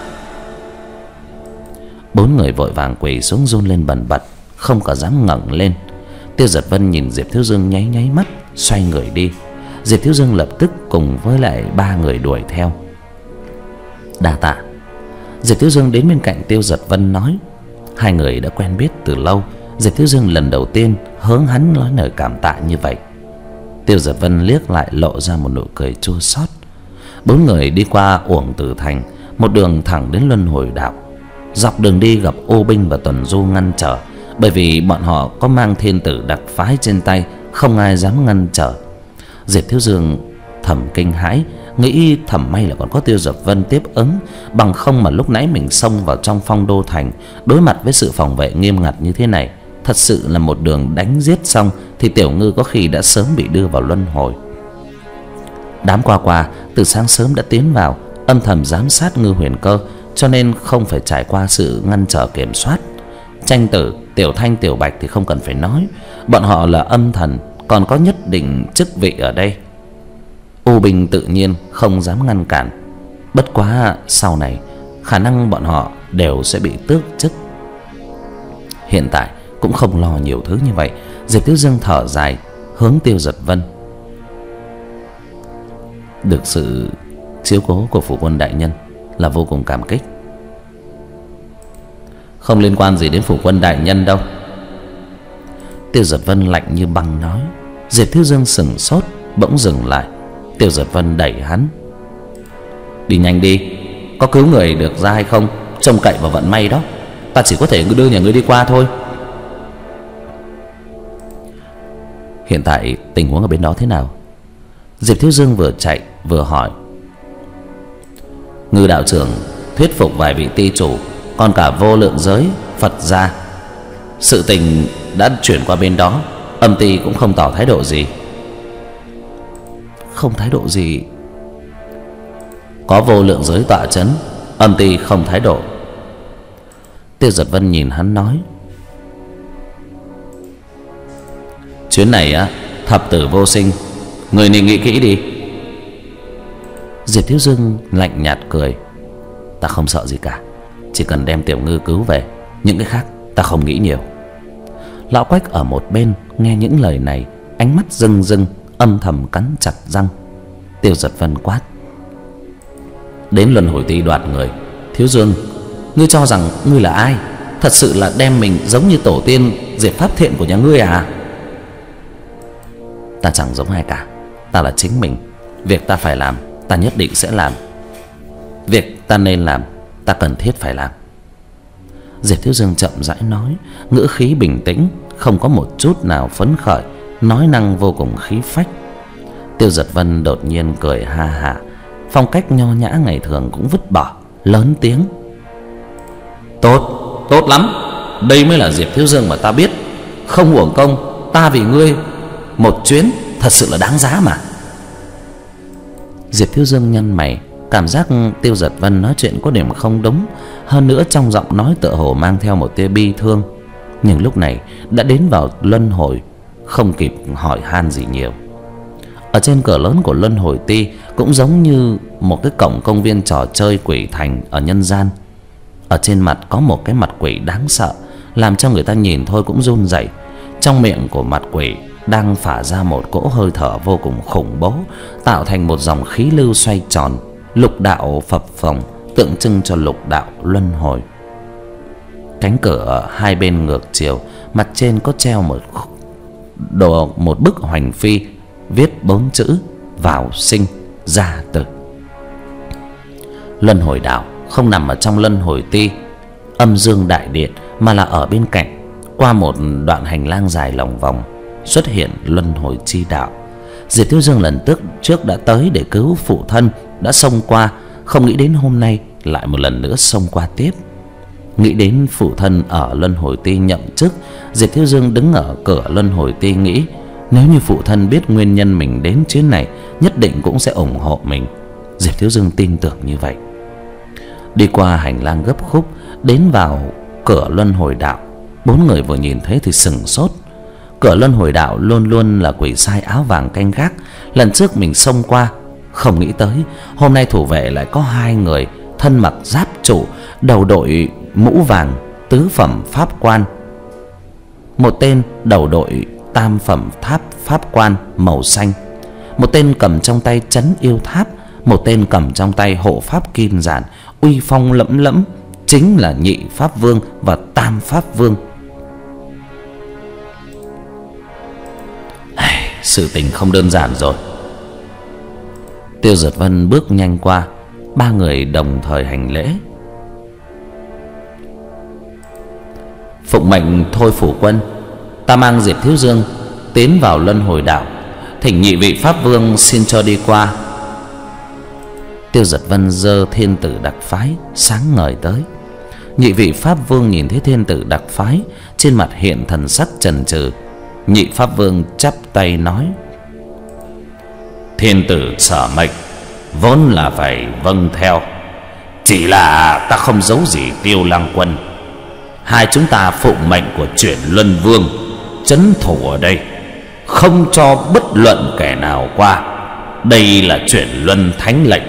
Bốn người vội vàng quỳ xuống run lên bần bật, không có dám ngẩng lên. Tiêu Giật Vân nhìn Diệp Thiếu Dương nháy nháy mắt, xoay người đi. Diệp Thiếu Dương lập tức cùng với lại ba người đuổi theo. Đa tạ. Diệp Thiếu Dương đến bên cạnh Tiêu Giật Vân nói. Hai người đã quen biết từ lâu, Diệp Thiếu Dương lần đầu tiên hướng hắn nói lời cảm tạ như vậy. Tiêu Giật Vân liếc lại lộ ra một nụ cười chua xót. Bốn người đi qua Uổng Tử Thành, một đường thẳng đến Luân Hồi Đạo. Dọc đường đi gặp ô binh và tuần du ngăn trở, bởi vì bọn họ có mang Thiên Tử Đặc Phái trên tay, không ai dám ngăn trở. Diệp Thiếu Dương thầm kinh hãi, nghĩ thầm may là còn có Tiêu Giật Vân tiếp ứng, bằng không mà lúc nãy mình xông vào trong Phong Đô Thành, đối mặt với sự phòng vệ nghiêm ngặt như thế này, thật sự là một đường đánh giết xong thì Tiểu Ngư có khi đã sớm bị đưa vào luân hồi. Đám qua qua từ sáng sớm đã tiến vào, âm thầm giám sát Ngư Huyền Cơ, cho nên không phải trải qua sự ngăn trở kiểm soát. Tranh Tử, Tiểu Thanh, Tiểu Bạch thì không cần phải nói, bọn họ là âm thần, còn có nhất định chức vị ở đây. U binh tự nhiên không dám ngăn cản, bất quá sau này khả năng bọn họ đều sẽ bị tước chức. Hiện tại cũng không lo nhiều thứ như vậy. Diệp Thiếu Dương thở dài, hướng Tiêu Giật Vân: được sự chiếu cố của phủ quân đại nhân là vô cùng cảm kích. Không liên quan gì đến phủ quân đại nhân đâu. Tiêu Giật Vân lạnh như băng nói. Diệp Thiếu Dương sững sốt, bỗng dừng lại. Tiêu Giật Vân đẩy hắn: đi nhanh đi, có cứu người được ra hay không trông cậy vào vận may đó, ta chỉ có thể đưa nhà ngươi đi qua thôi. Hiện tại tình huống ở bên đó thế nào? Diệp Thiếu Dương vừa chạy vừa hỏi. Ngư đạo trưởng thuyết phục vài vị ty chủ, còn cả Vô Lượng Giới, Phật gia, sự tình đã chuyển qua bên đó. Âm ty cũng không tỏ thái độ gì. Không thái độ gì? Có Vô Lượng Giới tọa chấn, âm ty không thái độ. Tiêu Giật Vân nhìn hắn nói. Chuyến này á, thập tử vô sinh, người nên nghĩ kỹ đi. Diệp Thiếu Dương lạnh nhạt cười. Ta không sợ gì cả, chỉ cần đem Tiểu Ngư cứu về, những cái khác ta không nghĩ nhiều. Lão Quách ở một bên nghe những lời này, ánh mắt rưng rưng, âm thầm cắn chặt răng. Tiêu Giật Vân quát. Đến Luân Hồi Ty đoạt người, Thiếu Dương, ngươi cho rằng ngươi là ai? Thật sự là đem mình giống như tổ tiên diệt pháp thiện của nhà ngươi à? Ta chẳng giống ai cả, ta là chính mình. Việc ta phải làm, ta nhất định sẽ làm. Việc ta nên làm, ta cần thiết phải làm. Diệp Thiếu Dương chậm rãi nói, ngữ khí bình tĩnh, không có một chút nào phấn khởi, nói năng vô cùng khí phách. Tiêu Giật Vân đột nhiên cười ha hả, phong cách nho nhã ngày thường cũng vứt bỏ, lớn tiếng. Tốt, tốt lắm, đây mới là Diệp Thiếu Dương mà ta biết. Không uổng công ta vì ngươi một chuyến, thật sự là đáng giá mà. Diệp Thiếu Dương nhăn mày, cảm giác Tiêu Giật Vân nói chuyện có điểm không đúng, hơn nữa trong giọng nói tựa hồ mang theo một tia bi thương. Nhưng lúc này đã đến vào luân hồi, không kịp hỏi han gì nhiều. Ở trên cửa lớn của luân hồi ti cũng giống như một cái cổng công viên trò chơi quỷ thành ở nhân gian. Ở trên mặt có một cái mặt quỷ đáng sợ, làm cho người ta nhìn thôi cũng run rẩy. Trong miệng của mặt quỷ đang phả ra một cỗ hơi thở vô cùng khủng bố, tạo thành một dòng khí lưu xoay tròn, lục đạo phập phồng, tượng trưng cho lục đạo luân hồi. Cánh cửa ở hai bên ngược chiều, mặt trên có treo một đồ một bức hoành phi, viết bốn chữ vào sinh ra tử. Luân hồi đạo không nằm ở trong luân hồi ti âm dương đại điện, mà là ở bên cạnh. Qua một đoạn hành lang dài lòng vòng xuất hiện luân hồi chi đạo. Diệp Thiếu Dương lần trước trước đã tới để cứu phụ thân, đã xông qua, không nghĩ đến hôm nay lại một lần nữa xông qua tiếp. Nghĩ đến phụ thân ở luân hồi ti nhậm chức, Diệp Thiếu Dương đứng ở cửa luân hồi ti nghĩ, nếu như phụ thân biết nguyên nhân mình đến chuyến này, nhất định cũng sẽ ủng hộ mình. Diệp Thiếu Dương tin tưởng như vậy. Đi qua hành lang gấp khúc, đến vào cửa luân hồi đạo. Bốn người vừa nhìn thấy thì sừng sốt. Cửa luân hồi đạo luôn luôn là quỷ sai áo vàng canh gác. Lần trước mình xông qua, không nghĩ tới hôm nay thủ vệ lại có hai người thân mặc giáp trụ, đầu đội mũ vàng, tứ phẩm pháp quan. Một tên đầu đội tam phẩm tháp pháp quan màu xanh, một tên cầm trong tay trấn yêu tháp, một tên cầm trong tay hộ pháp kim giản, uy phong lẫm lẫm, chính là nhị pháp vương và tam pháp vương. Sự tình không đơn giản rồi. Tiêu Giật Vân bước nhanh qua, ba người đồng thời hành lễ. Phụng mệnh thôi phủ quân, ta mang Diệp Thiếu Dương tiến vào luân hồi đạo, thỉnh nhị vị pháp vương xin cho đi qua. Tiêu Giật Vân giơ thiên tử đặc phái sáng ngời tới. Nhị vị pháp vương nhìn thấy thiên tử đặc phái, trên mặt hiện thần sắc chần chừ. Nhị pháp vương chắp tay nói: thiên tử sở mệnh vốn là phải vâng theo, chỉ là ta không giấu gì Tiêu Lang Quân. Hai chúng ta phụng mệnh của Chuyển Luân Vương trấn thủ ở đây, không cho bất luận kẻ nào qua. Đây là Chuyển Luân Thánh lệnh.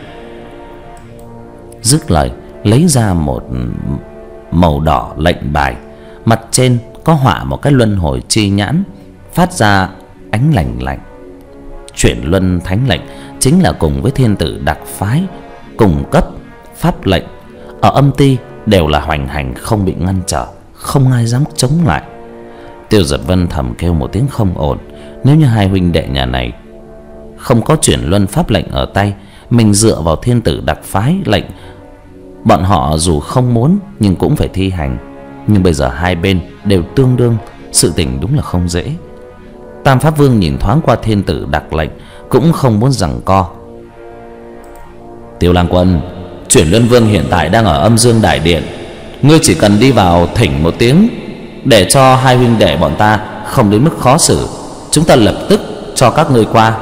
Dứt lời lấy ra một màu đỏ lệnh bài, mặt trên có họa một cái luân hồi chi nhãn phát ra ánh lành lạnh. Chuyển Luân Thánh lệnh chính là cùng với thiên tử đặc phái cùng cấp pháp lệnh ở âm ti đều là hoành hành, không bị ngăn trở, không ai dám chống lại. Tiêu Giật Vân thầm kêu một tiếng không ổn. Nếu như hai huynh đệ nhà này không có Chuyển Luân pháp lệnh ở tay, mình dựa vào thiên tử đặc phái lệnh, bọn họ dù không muốn nhưng cũng phải thi hành. Nhưng bây giờ hai bên đều tương đương, sự tình đúng là không dễ. Tam pháp vương nhìn thoáng qua thiên tử đặc lệnh, cũng không muốn giằng co. Tiêu Lang Quân, Chuyển Luân Vương hiện tại đang ở âm dương đại điện, ngươi chỉ cần đi vào thỉnh một tiếng, để cho hai huynh đệ bọn ta không đến mức khó xử, chúng ta lập tức cho các ngươi qua.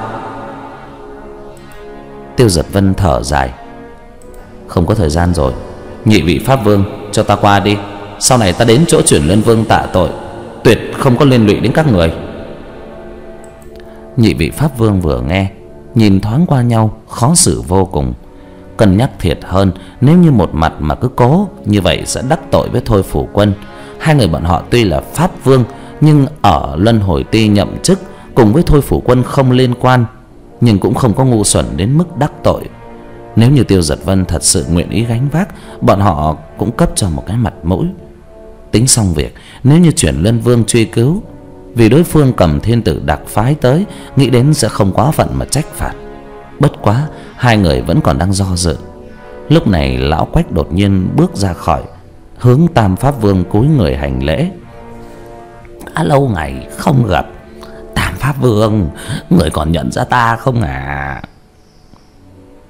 Tiêu Giật Vân thở dài: không có thời gian rồi, nhị vị pháp vương cho ta qua đi, sau này ta đến chỗ Chuyển Luân Vương tạ tội, tuyệt không có liên lụy đến các người. Nhị vị pháp vương vừa nghe, nhìn thoáng qua nhau, khó xử vô cùng. Cân nhắc thiệt hơn, nếu như một mặt mà cứ cố như vậy sẽ đắc tội với thôi phủ quân. Hai người bọn họ tuy là pháp vương, nhưng ở luân hồi ti nhậm chức, cùng với thôi phủ quân không liên quan, nhưng cũng không có ngu xuẩn đến mức đắc tội. Nếu như Tiêu Giật Vân thật sự nguyện ý gánh vác, bọn họ cũng cấp cho một cái mặt mũi. Tính xong việc, nếu như Chuyển Luân Vương truy cứu, vì đối phương cầm thiên tử đặc phái tới, nghĩ đến sẽ không quá phận mà trách phạt. Bất quá hai người vẫn còn đang do dự. Lúc này lão Quách đột nhiên bước ra khỏi, hướng Tam Pháp Vương cúi người hành lễ: đã lâu ngày không gặp, Tam Pháp Vương, người còn nhận ra ta không à?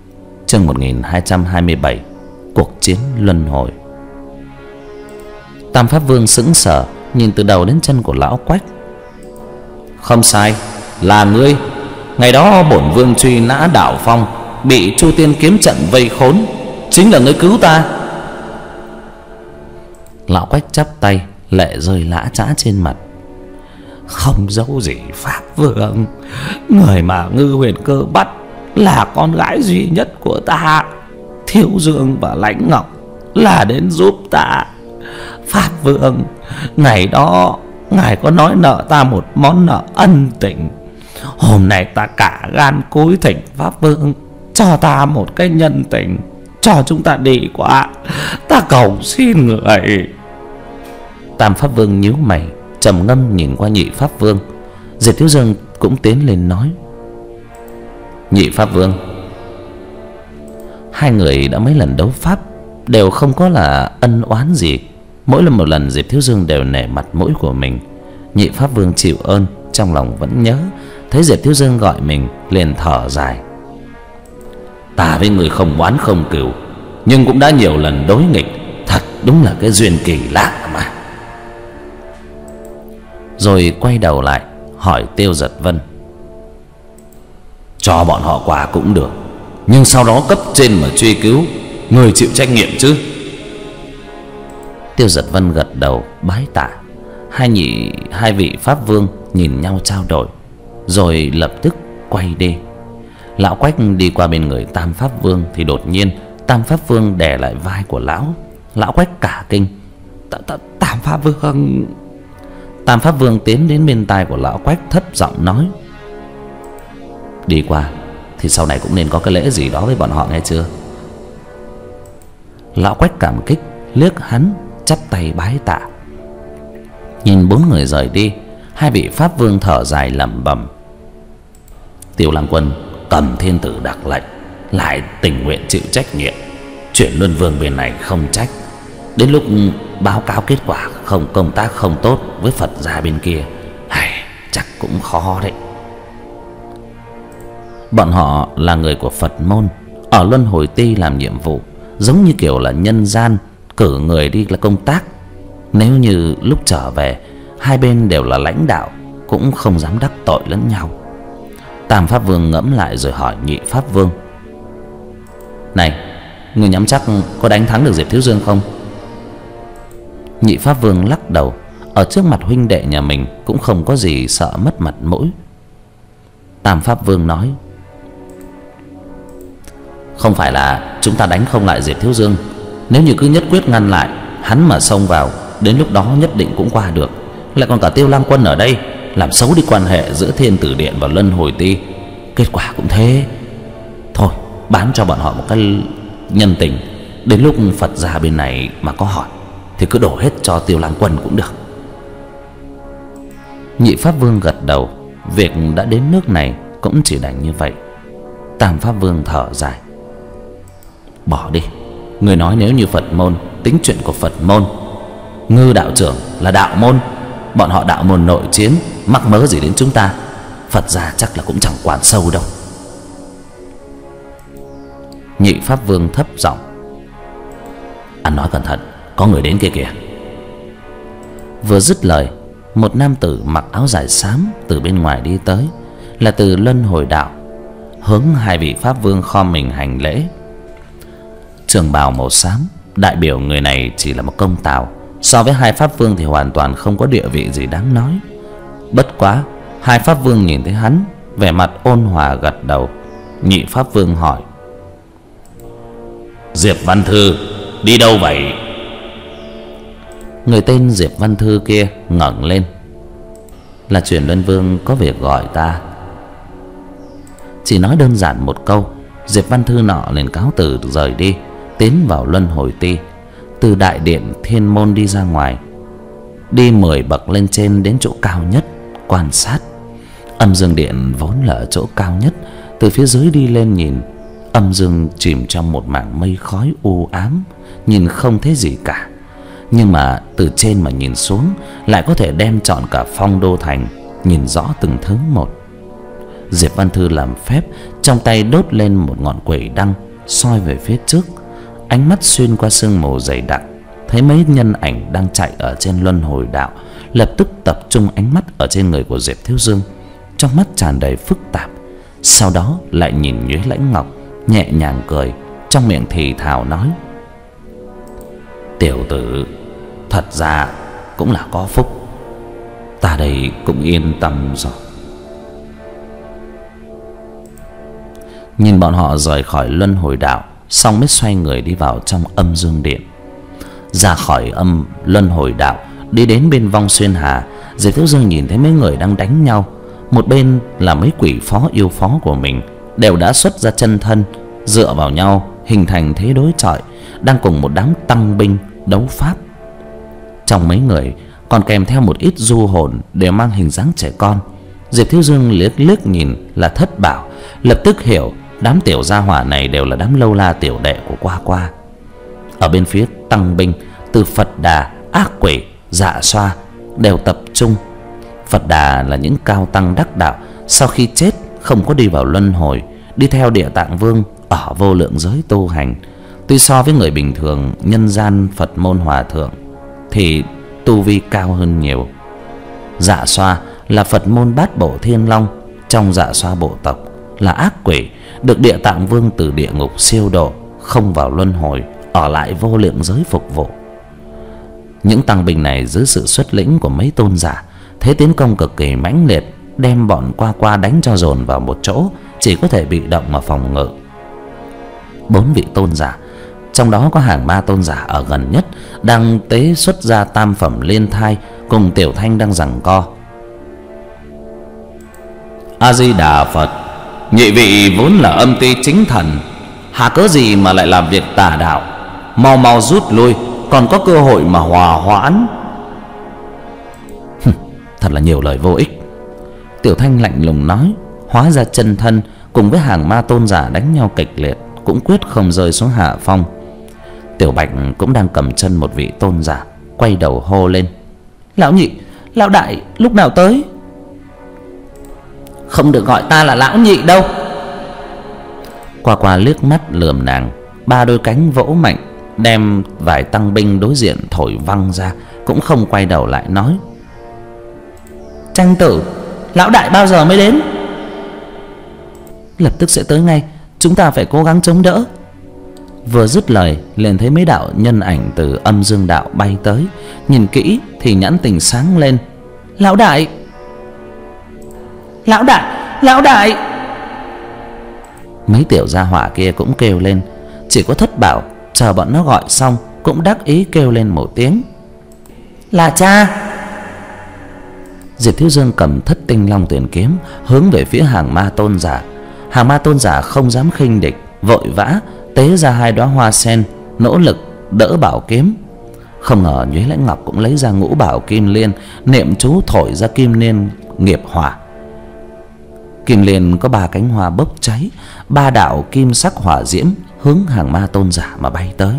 Chương một nghìn hai trăm hai mươi bảy, cuộc chiến luân hồi. Tam Pháp Vương sững sờ nhìn từ đầu đến chân của lão Quách. Không sai, là ngươi. Ngày đó bổn vương truy nã Đạo Phong, bị Chu Tiên kiếm trận vây khốn, chính là ngươi cứu ta. Lão Quách chắp tay, lệ rơi lã chã trên mặt. Không giấu gì Pháp Vương, người mà Ngư Huyền Cơ bắt là con gái duy nhất của ta. Thiếu Dương và Lãnh Ngọc là đến giúp ta. Pháp Vương, ngày đó ngài có nói nợ ta một món nợ ân tình. Hôm nay ta cả gan cúi thỉnh Pháp Vương cho ta một cái nhân tình, cho chúng ta đi qua. Ta cầu xin người. Tam Pháp Vương nhíu mày, trầm ngâm nhìn qua Nhị Pháp Vương. Diệp Thiếu Dương cũng tiến lên nói: Nhị Pháp Vương. Hai người đã mấy lần đấu pháp, đều không có là ân oán gì. Mỗi lần một lần Diệp Thiếu Dương đều nể mặt mũi của mình. Nhị Pháp Vương chịu ơn, trong lòng vẫn nhớ. Thấy Diệp Thiếu Dương gọi mình, liền thở dài: Ta với người không oán không cừu, nhưng cũng đã nhiều lần đối nghịch. Thật đúng là cái duyên kỳ lạ mà. Rồi quay đầu lại hỏi Tiêu Giật Vân: Cho bọn họ qua cũng được, nhưng sau đó cấp trên mà truy cứu, người chịu trách nhiệm chứ? Tiêu Giật Vân gật đầu bái tạ. Hai nhị hai vị Pháp Vương nhìn nhau trao đổi, rồi lập tức quay đi. Lão Quách đi qua bên người Tam Pháp Vương thì đột nhiên Tam Pháp Vương đè lại vai của lão. Lão Quách cả kinh: Tam Pháp Vương. Tam Pháp Vương tiến đến bên tai của lão Quách thấp giọng nói: Đi qua thì sau này cũng nên có cái lễ gì đó với bọn họ, nghe chưa? Lão Quách cảm kích liếc hắn, chắp tay bái tạ. Nhìn bốn người rời đi, hai vị Pháp Vương thở dài lẩm bẩm: Tiêu Lăng Quân cầm thiên tử đặc lệnh, lại tình nguyện chịu trách nhiệm. Chuyện Luân Vương bên này không trách, đến lúc báo cáo kết quả không công tác không tốt với Phật gia bên kia, hay chắc cũng khó đấy. Bọn họ là người của Phật môn, ở Luân Hồi Ti làm nhiệm vụ, giống như kiểu là nhân gian cử người đi là công tác. Nếu như lúc trở về hai bên đều là lãnh đạo, cũng không dám đắc tội lẫn nhau. Tam Pháp Vương ngẫm lại rồi hỏi Nhị Pháp Vương: Này, người nhắm chắc có đánh thắng được Diệp Thiếu Dương không? Nhị Pháp Vương lắc đầu. Ở trước mặt huynh đệ nhà mình cũng không có gì sợ mất mặt mũi. Tam Pháp Vương nói: Không phải là chúng ta đánh không lại Diệp Thiếu Dương. Nếu như cứ nhất quyết ngăn lại, hắn mà xông vào, đến lúc đó nhất định cũng qua được. Lại còn cả Tiêu Lam Quân ở đây, làm xấu đi quan hệ giữa Thiên Tử Điện và Luân Hồi Ti, kết quả cũng thế. Thôi, bán cho bọn họ một cái nhân tình, đến lúc Phật gia bên này mà có hỏi thì cứ đổ hết cho Tiêu Lam Quân cũng được. Nhị Pháp Vương gật đầu. Việc đã đến nước này cũng chỉ đành như vậy. Tam Pháp Vương thở dài: Bỏ đi. Người nói nếu như Phật môn tính chuyện của Phật môn, Ngư đạo trưởng là đạo môn, bọn họ đạo môn nội chiến, mắc mớ gì đến chúng ta. Phật gia chắc là cũng chẳng quản sâu đâu. Nhị Pháp Vương thấp giọng: Anh nói cẩn thận, có người đến kia kìa. Vừa dứt lời, một nam tử mặc áo dài xám từ bên ngoài đi tới, là từ Luân Hồi Đạo, hướng hai vị Pháp Vương khom mình hành lễ. Trường bào màu xám, đại biểu người này chỉ là một công tào, so với hai Pháp Vương thì hoàn toàn không có địa vị gì đáng nói. Bất quá hai Pháp Vương nhìn thấy hắn, vẻ mặt ôn hòa gật đầu. Nhị Pháp Vương hỏi: Diệp Văn Thư đi đâu vậy? Người tên Diệp Văn Thư kia ngẩng lên: Là Truyền Luân Vương có việc gọi ta. Chỉ nói đơn giản một câu, Diệp Văn Thư nọ liền cáo từ rời đi, tiến vào Luân Hồi Ti. Từ đại điện Thiên Môn đi ra ngoài, đi mười bậc lên trên đến chỗ cao nhất quan sát. Âm Dương Điện vốn là ở chỗ cao nhất, từ phía dưới đi lên nhìn, âm dương chìm trong một mảng mây khói u ám, nhìn không thấy gì cả. Nhưng mà từ trên mà nhìn xuống lại có thể đem trọn cả Phong Đô Thành nhìn rõ từng thứ một. Diệp Văn Thư làm phép, trong tay đốt lên một ngọn quỷ đăng, soi về phía trước. Ánh mắt xuyên qua sương mù dày đặc, thấy mấy nhân ảnh đang chạy ở trên luân hồi đạo, lập tức tập trung ánh mắt ở trên người của Diệp Thiếu Dương, trong mắt tràn đầy phức tạp. Sau đó lại nhìn Nhuế Lãnh Ngọc, nhẹ nhàng cười, trong miệng thì thào nói: "Tiểu tử thật ra cũng là có phúc, ta đây cũng yên tâm rồi." Nhìn bọn họ rời khỏi luân hồi đạo, xong mới xoay người đi vào trong âm dương điện. Ra khỏi âm luân hồi đạo, đi đến bên vong xuyên hà, Diệp Thiếu Dương nhìn thấy mấy người đang đánh nhau. Một bên là mấy quỷ phó yêu phó của mình, đều đã xuất ra chân thân, dựa vào nhau hình thành thế đối chọi, đang cùng một đám tăng binh đấu pháp. Trong mấy người còn kèm theo một ít du hồn đều mang hình dáng trẻ con. Diệp Thiếu Dương liếc liếc nhìn là Thất Bảo, lập tức hiểu đám tiểu gia hỏa này đều là đám lâu la tiểu đệ của Qua Qua. Ở bên phía tăng binh, từ Phật Đà, ác quỷ, Dạ Xoa đều tập trung. Phật Đà là những cao tăng đắc đạo, sau khi chết không có đi vào luân hồi, đi theo Địa Tạng Vương ở vô lượng giới tu hành. Tuy so với người bình thường nhân gian Phật môn hòa thượng thì tu vi cao hơn nhiều. Dạ Xoa là Phật môn Bát Bộ Thiên Long, trong Dạ Xoa bộ tộc là ác quỷ, được Địa Tạng Vương từ địa ngục siêu độ, không vào luân hồi, ở lại vô lượng giới phục vụ. Những tăng binh này dưới sự xuất lĩnh của mấy tôn giả, thế tiến công cực kỳ mãnh liệt, đem bọn Qua Qua đánh cho dồn vào một chỗ, chỉ có thể bị động mà phòng ngự. Bốn vị tôn giả, trong đó có Hàng Ma tôn giả ở gần nhất, đang tế xuất ra tam phẩm liên thai, cùng Tiểu Thanh đang giằng co. A Di Đà Phật, nhị vị vốn là âm ti chính thần, hà cớ gì mà lại làm việc tà đạo? Mau mau rút lui, còn có cơ hội mà hòa hoãn. Thật là nhiều lời vô ích. Tiểu Thanh lạnh lùng nói, hóa ra chân thân cùng với Hàng Ma tôn giả đánh nhau kịch liệt, cũng quyết không rơi xuống hạ phong. Tiểu Bạch cũng đang cầm chân một vị tôn giả, quay đầu hô lên: "Lão nhị, lão đại lúc nào tới?" "Không được gọi ta là lão nhị đâu." Qua Qua liếc mắt lườm nàng, ba đôi cánh vỗ mạnh, đem vài tăng binh đối diện thổi văng ra, cũng không quay đầu lại nói: "Tranh tử, lão đại bao giờ mới đến?" "Lập tức sẽ tới ngay, chúng ta phải cố gắng chống đỡ." Vừa dứt lời, liền thấy mấy đạo nhân ảnh từ âm dương đạo bay tới, nhìn kỹ thì nhãn tình sáng lên: "Lão đại, lão đại, lão đại!" Mấy tiểu gia hỏa kia cũng kêu lên, chỉ có Thất Bảo chờ bọn nó gọi xong cũng đắc ý kêu lên một tiếng: "Là cha!" Diệp Thiếu Dương cầm Thất Tinh Long Tuyển kiếm hướng về phía Hàng Ma tôn giả. Hàng Ma tôn giả không dám khinh địch, vội vã tế ra hai đóa hoa sen, nỗ lực đỡ bảo kiếm. Không ngờ Nhuế Lãnh Ngọc cũng lấy ra ngũ bảo kim liên, niệm chú thổi ra kim liên nghiệp hỏa. Kim liên có ba cánh hoa bốc cháy, ba đạo kim sắc hỏa diễm hướng Hàng Ma tôn giả mà bay tới.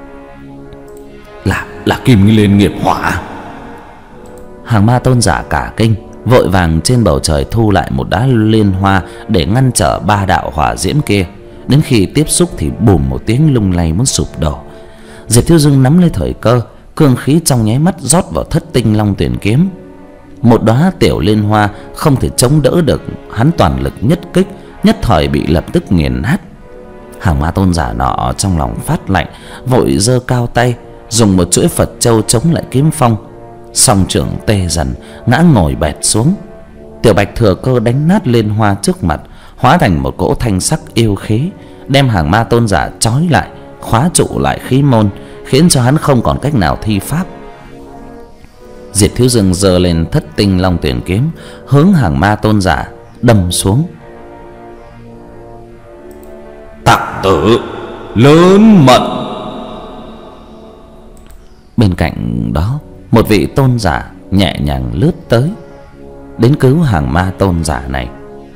Là là kim liên nghiệp hỏa. Hàng Ma tôn giả cả kinh, vội vàng trên bầu trời thu lại một đóa liên hoa để ngăn trở ba đạo hỏa diễm kia. Đến khi tiếp xúc thì bùm một tiếng lung lay muốn sụp đổ. Diệp Thiếu Dương nắm lấy thời cơ, cương khí trong nháy mắt rót vào Thất Tinh Long Tuyển kiếm. Một đóa tiểu liên hoa không thể chống đỡ được hắn toàn lực nhất kích, nhất thời bị lập tức nghiền nát. Hàng Ma tôn giả nọ trong lòng phát lạnh, vội giơ cao tay, dùng một chuỗi Phật châu chống lại kiếm phong. Song trưởng tê dần, ngã ngồi bệt xuống. Tiểu Bạch thừa cơ đánh nát liên hoa trước mặt, hóa thành một cỗ thanh sắc yêu khí, đem Hàng Ma tôn giả trói lại, khóa trụ lại khí môn, khiến cho hắn không còn cách nào thi pháp. Diệp Thiếu Dương giơ lên Thất Tinh Long Tuyển kiếm, hướng Hàng Ma tôn giả đâm xuống. "Tặc tử lớn mật!" Bên cạnh đó, một vị tôn giả nhẹ nhàng lướt tới, đến cứu Hàng Ma tôn giả này.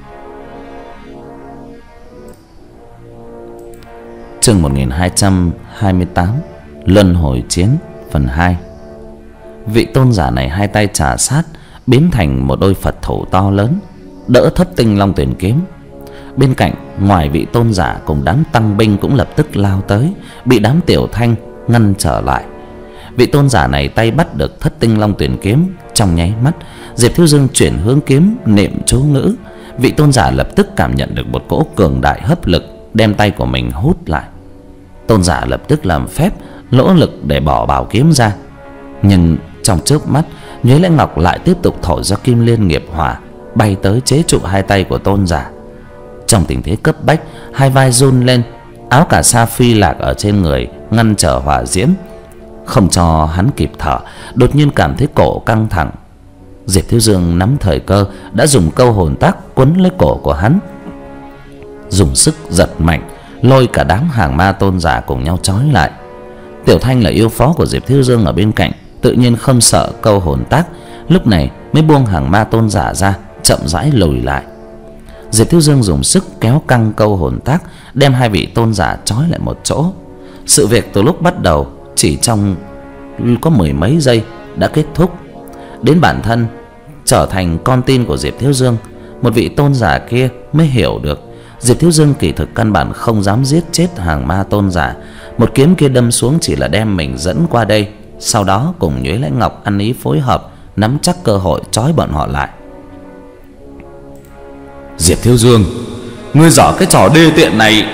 Chương một nghìn hai trăm hai mươi tám, Luân Hồi Chiến phần hai. Vị tôn giả này hai tay trà sát, biến thành một đôi Phật thủ to lớn, đỡ Thất Tinh Long Tuyển kiếm. Bên cạnh, ngoài vị tôn giả cùng đám tăng binh cũng lập tức lao tới, bị đám Tiểu Thanh ngăn trở lại. Vị tôn giả này tay bắt được Thất Tinh Long Tuyển kiếm, trong nháy mắt Diệp Thiếu Dương chuyển hướng kiếm, niệm chú ngữ. Vị tôn giả lập tức cảm nhận được một cỗ cường đại hấp lực đem tay của mình hút lại. Tôn giả lập tức làm phép nỗ lực để bỏ bảo kiếm ra, nhưng trong chớp mắt Nhuế Lãnh Ngọc lại tiếp tục thổi ra Kim Liên Nghiệp Hỏa, bay tới chế trụ hai tay của tôn giả. Trong tình thế cấp bách, hai vai run lên, áo cà sa phi lạc ở trên người ngăn trở hỏa diễm, không cho hắn kịp thở. Đột nhiên cảm thấy cổ căng thẳng. Diệp Thiếu Dương nắm thời cơ đã dùng câu hồn tác quấn lấy cổ của hắn, dùng sức giật mạnh, lôi cả đám hàng ma tôn giả cùng nhau trói lại. Tiểu Thanh là yêu phó của Diệp Thiếu Dương ở bên cạnh, tự nhiên không sợ câu hồn tác, lúc này mới buông hàng ma tôn giả ra, chậm rãi lùi lại. Diệp Thiếu Dương dùng sức kéo căng câu hồn tác, đem hai vị tôn giả trói lại một chỗ. Sự việc từ lúc bắt đầu chỉ trong có mười mấy giây đã kết thúc. Đến bản thân trở thành con tin của Diệp Thiếu Dương, một vị tôn giả kia mới hiểu được Diệp Thiếu Dương kỳ thực căn bản không dám giết chết hàng ma tôn giả. Một kiếm kia đâm xuống chỉ là đem mình dẫn qua đây, sau đó cùng Nhuế Lãnh Ngọc ăn ý phối hợp, nắm chắc cơ hội trói bọn họ lại. Diệp Thiếu Dương, ngươi dở cái trò đê tiện này.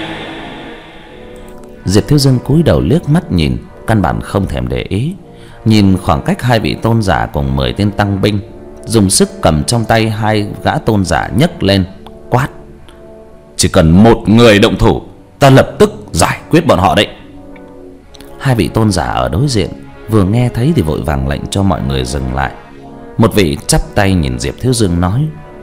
Diệp Thiếu Dương cúi đầu liếc mắt nhìn, căn bản không thèm để ý. Nhìn khoảng cách hai vị tôn giả cùng mười tên tăng binh, dùng sức cầm trong tay hai gã tôn giả nhấc lên, quát: chỉ cần một người động thủ, ta lập tức giải quyết bọn họ đấy. Hai vị tôn giả ở đối diện vừa nghe thấy thì vội vàng lệnh cho mọi người dừng lại. Một vị chắp tay nhìn Diệp Thiếu Dương nói: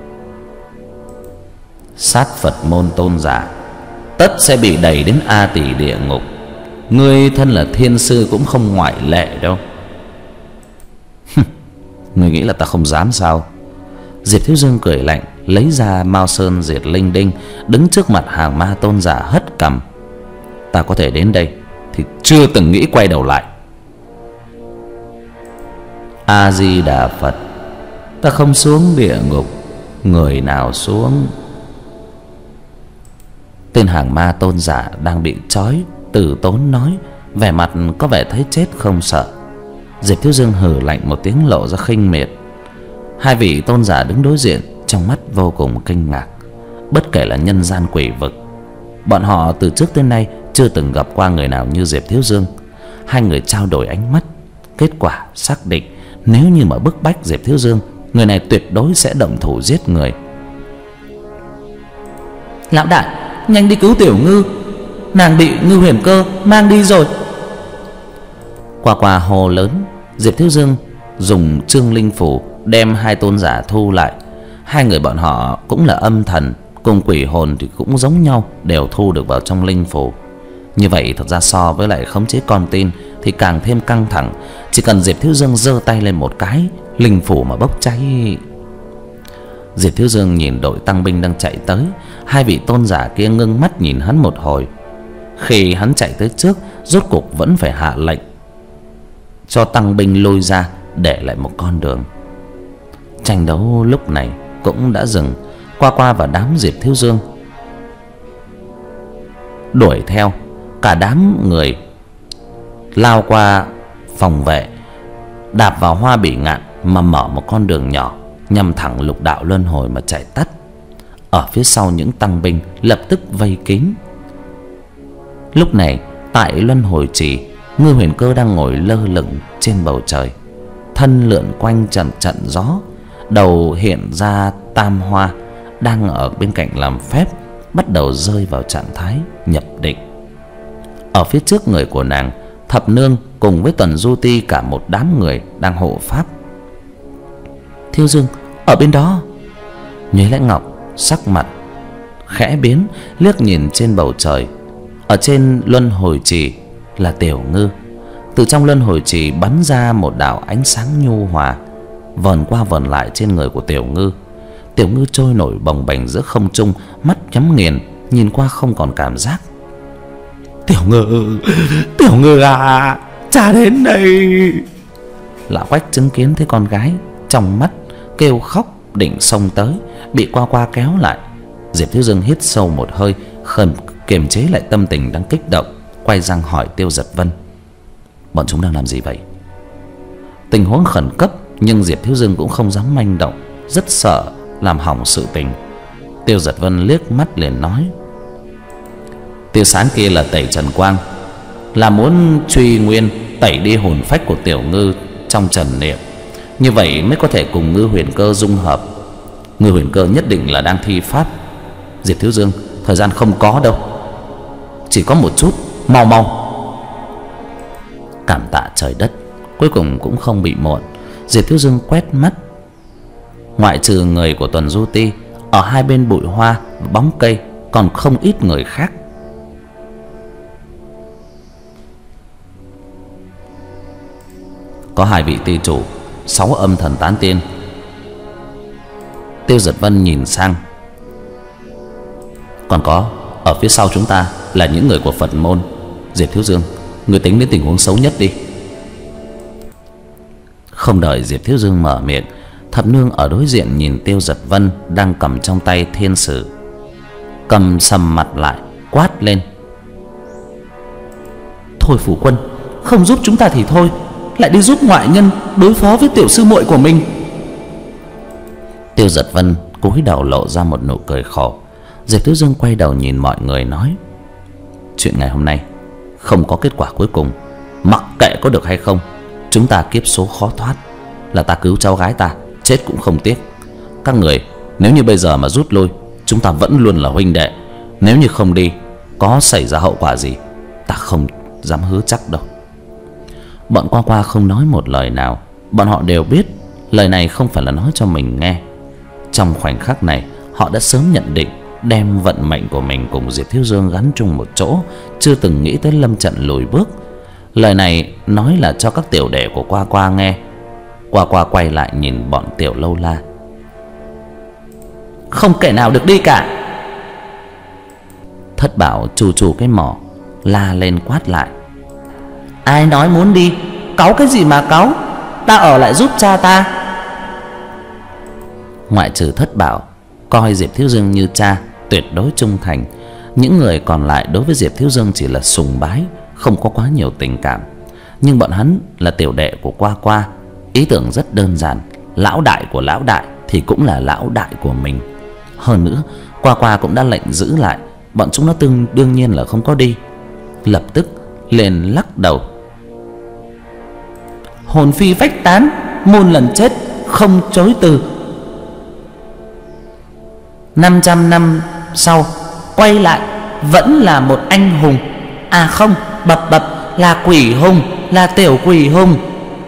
sát Phật môn tôn giả tất sẽ bị đẩy đến A Tỳ địa ngục. Ngươi thân là thiên sư cũng không ngoại lệ đâu. Ngươi nghĩ là ta không dám sao? Diệp Thiếu Dương cười lạnh, lấy ra Mao Sơn Diệt Linh Đinh, đứng trước mặt hàng ma tôn giả hất cằm: ta có thể đến đây thì chưa từng nghĩ quay đầu lại. A Di Đà Phật, ta không xuống địa ngục, người nào xuống? Tên hàng ma tôn giả đang bị trói từ tốn nói, vẻ mặt có vẻ thấy chết không sợ. Diệp Thiếu Dương hừ lạnh một tiếng, lộ ra khinh miệt. Hai vị tôn giả đứng đối diện, trong mắt vô cùng kinh ngạc. Bất kể là nhân gian quỷ vực, bọn họ từ trước tới nay chưa từng gặp qua người nào như Diệp Thiếu Dương. Hai người trao đổi ánh mắt, kết quả xác định nếu như mà bức bách Diệp Thiếu Dương, người này tuyệt đối sẽ động thủ giết người. Lão đại, nhanh đi cứu Tiểu Ngư, nàng bị Ngư Huyền Cơ mang đi rồi. Qua qua hồ lớn, Diệp Thiếu Dương dùng Trương Linh Phủ đem hai tôn giả thu lại. Hai người bọn họ cũng là âm thần, cùng quỷ hồn thì cũng giống nhau, đều thu được vào trong linh phủ. Như vậy thật ra so với lại khống chế con tin thì càng thêm căng thẳng. Chỉ cần Diệp Thiếu Dương giơ tay lên một cái, linh phủ mà bốc cháy. Diệp Thiếu Dương nhìn đội tăng binh đang chạy tới, hai vị tôn giả kia ngưng mắt nhìn hắn một hồi. Khi hắn chạy tới trước, rốt cục vẫn phải hạ lệnh cho tăng binh lôi ra, để lại một con đường. Tranh đấu lúc này cũng đã dừng. Qua qua và đám Diệp Thiếu Dương đuổi theo, cả đám người lao qua phòng vệ, đạp vào Hoa Bỉ Ngạn mà mở một con đường nhỏ nhằm thẳng lục đạo luân hồi mà chạy tắt. Ở phía sau những tăng binh lập tức vây kín. Lúc này tại luân hồi trì, Ngư Huyền Cơ đang ngồi lơ lửng trên bầu trời, thân lượn quanh trận trận gió, đầu hiện ra tam hoa, đang ở bên cạnh làm phép, bắt đầu rơi vào trạng thái nhập định. Ở phía trước người của nàng, Thập Nương cùng với Tuần Du Ti cả một đám người đang hộ pháp. Thiếu Dương ở bên đó. Nhuế Lãnh Ngọc sắc mặt khẽ biến, liếc nhìn trên bầu trời. Ở trên luân hồi trì là Tiểu Ngư. Từ trong luân hồi trì bắn ra một đạo ánh sáng nhu hòa, vờn qua vờn lại trên người của Tiểu Ngư. Tiểu Ngư trôi nổi bồng bềnh giữa không trung, mắt nhắm nghiền, nhìn qua không còn cảm giác. Tiểu Ngư, Tiểu Ngư à, cha đến đây. Lão Quách chứng kiến thấy con gái, trong mắt kêu khóc định xông tới, bị qua qua kéo lại. Diệp Thiếu Dương hít sâu một hơi, khẩn kiềm chế lại tâm tình đang kích động, quay sang hỏi Tiêu Giật Vân: bọn chúng đang làm gì vậy? Tình huống khẩn cấp, nhưng Diệp Thiếu Dương cũng không dám manh động, rất sợ làm hỏng sự tình. Tiêu Giật Vân liếc mắt liền nói: tia sáng kia là tẩy trần quang, là muốn truy nguyên, tẩy đi hồn phách của tiểu ngư trong trần niệm, như vậy mới có thể cùng Ngư Huyền Cơ dung hợp. Ngư Huyền Cơ nhất định là đang thi pháp. Diệp Thiếu Dương, thời gian không có đâu, chỉ có một chút, mau mau. Cảm tạ trời đất, cuối cùng cũng không bị muộn. Diệp Thiếu Dương quét mắt, ngoại trừ người của Tuần Du Ti, ở hai bên bụi hoa và bóng cây còn không ít người khác. Có hai vị ti chủ, sáu âm thần tán tiên. Tiêu Giật Vân nhìn sang. Còn có ở phía sau chúng ta là những người của Phật môn. Diệp Thiếu Dương, người tính đến tình huống xấu nhất đi. Không đợi Diệp Thiếu Dương mở miệng, Thập Nương ở đối diện nhìn Tiêu Giật Vân đang cầm trong tay thiên sử, cầm sầm mặt lại quát lên: thôi Phủ Quân, không giúp chúng ta thì thôi, lại đi giúp ngoại nhân đối phó với tiểu sư muội của mình. Tiêu Giật Vân cúi đầu lộ ra một nụ cười khổ. Diệp Thiếu Dương quay đầu nhìn mọi người nói: chuyện ngày hôm nay không có kết quả cuối cùng, mặc kệ có được hay không, chúng ta kiếp số khó thoát. Là ta cứu cháu gái ta, chết cũng không tiếc. Các người nếu như bây giờ mà rút lui, chúng ta vẫn luôn là huynh đệ. Nếu như không đi, có xảy ra hậu quả gì, ta không dám hứa chắc đâu. Bọn Qua Qua không nói một lời nào. Bọn họ đều biết lời này không phải là nói cho mình nghe. Trong khoảnh khắc này, họ đã sớm nhận định đem vận mệnh của mình cùng Diệp Thiếu Dương gắn chung một chỗ, chưa từng nghĩ tới lâm trận lùi bước. Lời này nói là cho các tiểu đệ của Qua Qua nghe. Qua Qua quay lại nhìn bọn Tiểu Lâu La: không kẻ nào được đi cả. Thất Bảo chù chù cái mỏ, la lên quát lại: ai nói muốn đi, cáu cái gì mà cáu, ta ở lại giúp cha ta. Ngoại trừ Thất Bảo coi Diệp Thiếu Dương như cha, tuyệt đối trung thành, những người còn lại đối với Diệp Thiếu Dương chỉ là sùng bái, không có quá nhiều tình cảm. Nhưng bọn hắn là tiểu đệ của Qua Qua, ý tưởng rất đơn giản: lão đại của lão đại thì cũng là lão đại của mình. Hơn nữa, Qua Qua cũng đã lệnh giữ lại, bọn chúng nó tương đương nhiên là không có đi. Lập tức liền lắc đầu: hồn phi phách tán, muôn lần chết không chối từ. Năm trăm năm sau quay lại vẫn là một anh hùng. À không, bập bập, là quỷ hùng, là tiểu quỷ hùng.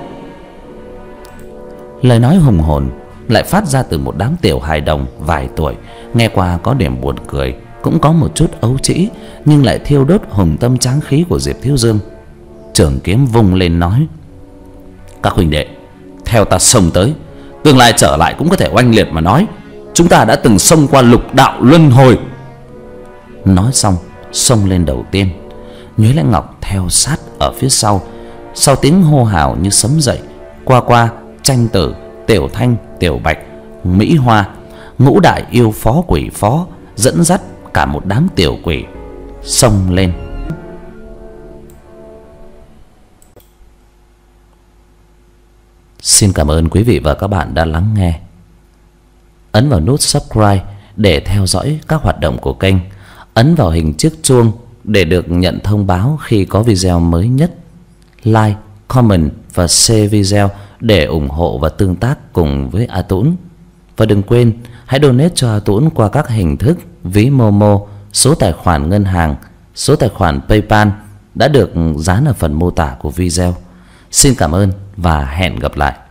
Lời nói hùng hồn lại phát ra từ một đám tiểu hài đồng vài tuổi, nghe qua có điểm buồn cười, cũng có một chút ấu trĩ, nhưng lại thiêu đốt hùng tâm tráng khí của Diệp Thiếu Dương. Trường kiếm vung lên nói: các huynh đệ, theo ta xông tới, tương lai trở lại cũng có thể oanh liệt mà nói. Chúng ta đã từng xông qua lục đạo luân hồi. Nói xong xông lên đầu tiên. Nhuế Lãnh Ngọc theo sát ở phía sau. Sau tiếng hô hào như sấm dậy, Qua Qua, Tranh Tử, Tiểu Thanh, Tiểu Bạch, Mỹ Hoa, ngũ đại yêu phó quỷ phó dẫn dắt cả một đám tiểu quỷ xông lên. Xin cảm ơn quý vị và các bạn đã lắng nghe. Ấn vào nút subscribe để theo dõi các hoạt động của kênh. Ấn vào hình chiếc chuông để được nhận thông báo khi có video mới nhất. Like, comment và share video để ủng hộ và tương tác cùng với A Tũng. Và đừng quên hãy donate cho A Tũng qua các hình thức ví Momo, số tài khoản ngân hàng, số tài khoản PayPal đã được dán ở phần mô tả của video. Xin cảm ơn và hẹn gặp lại.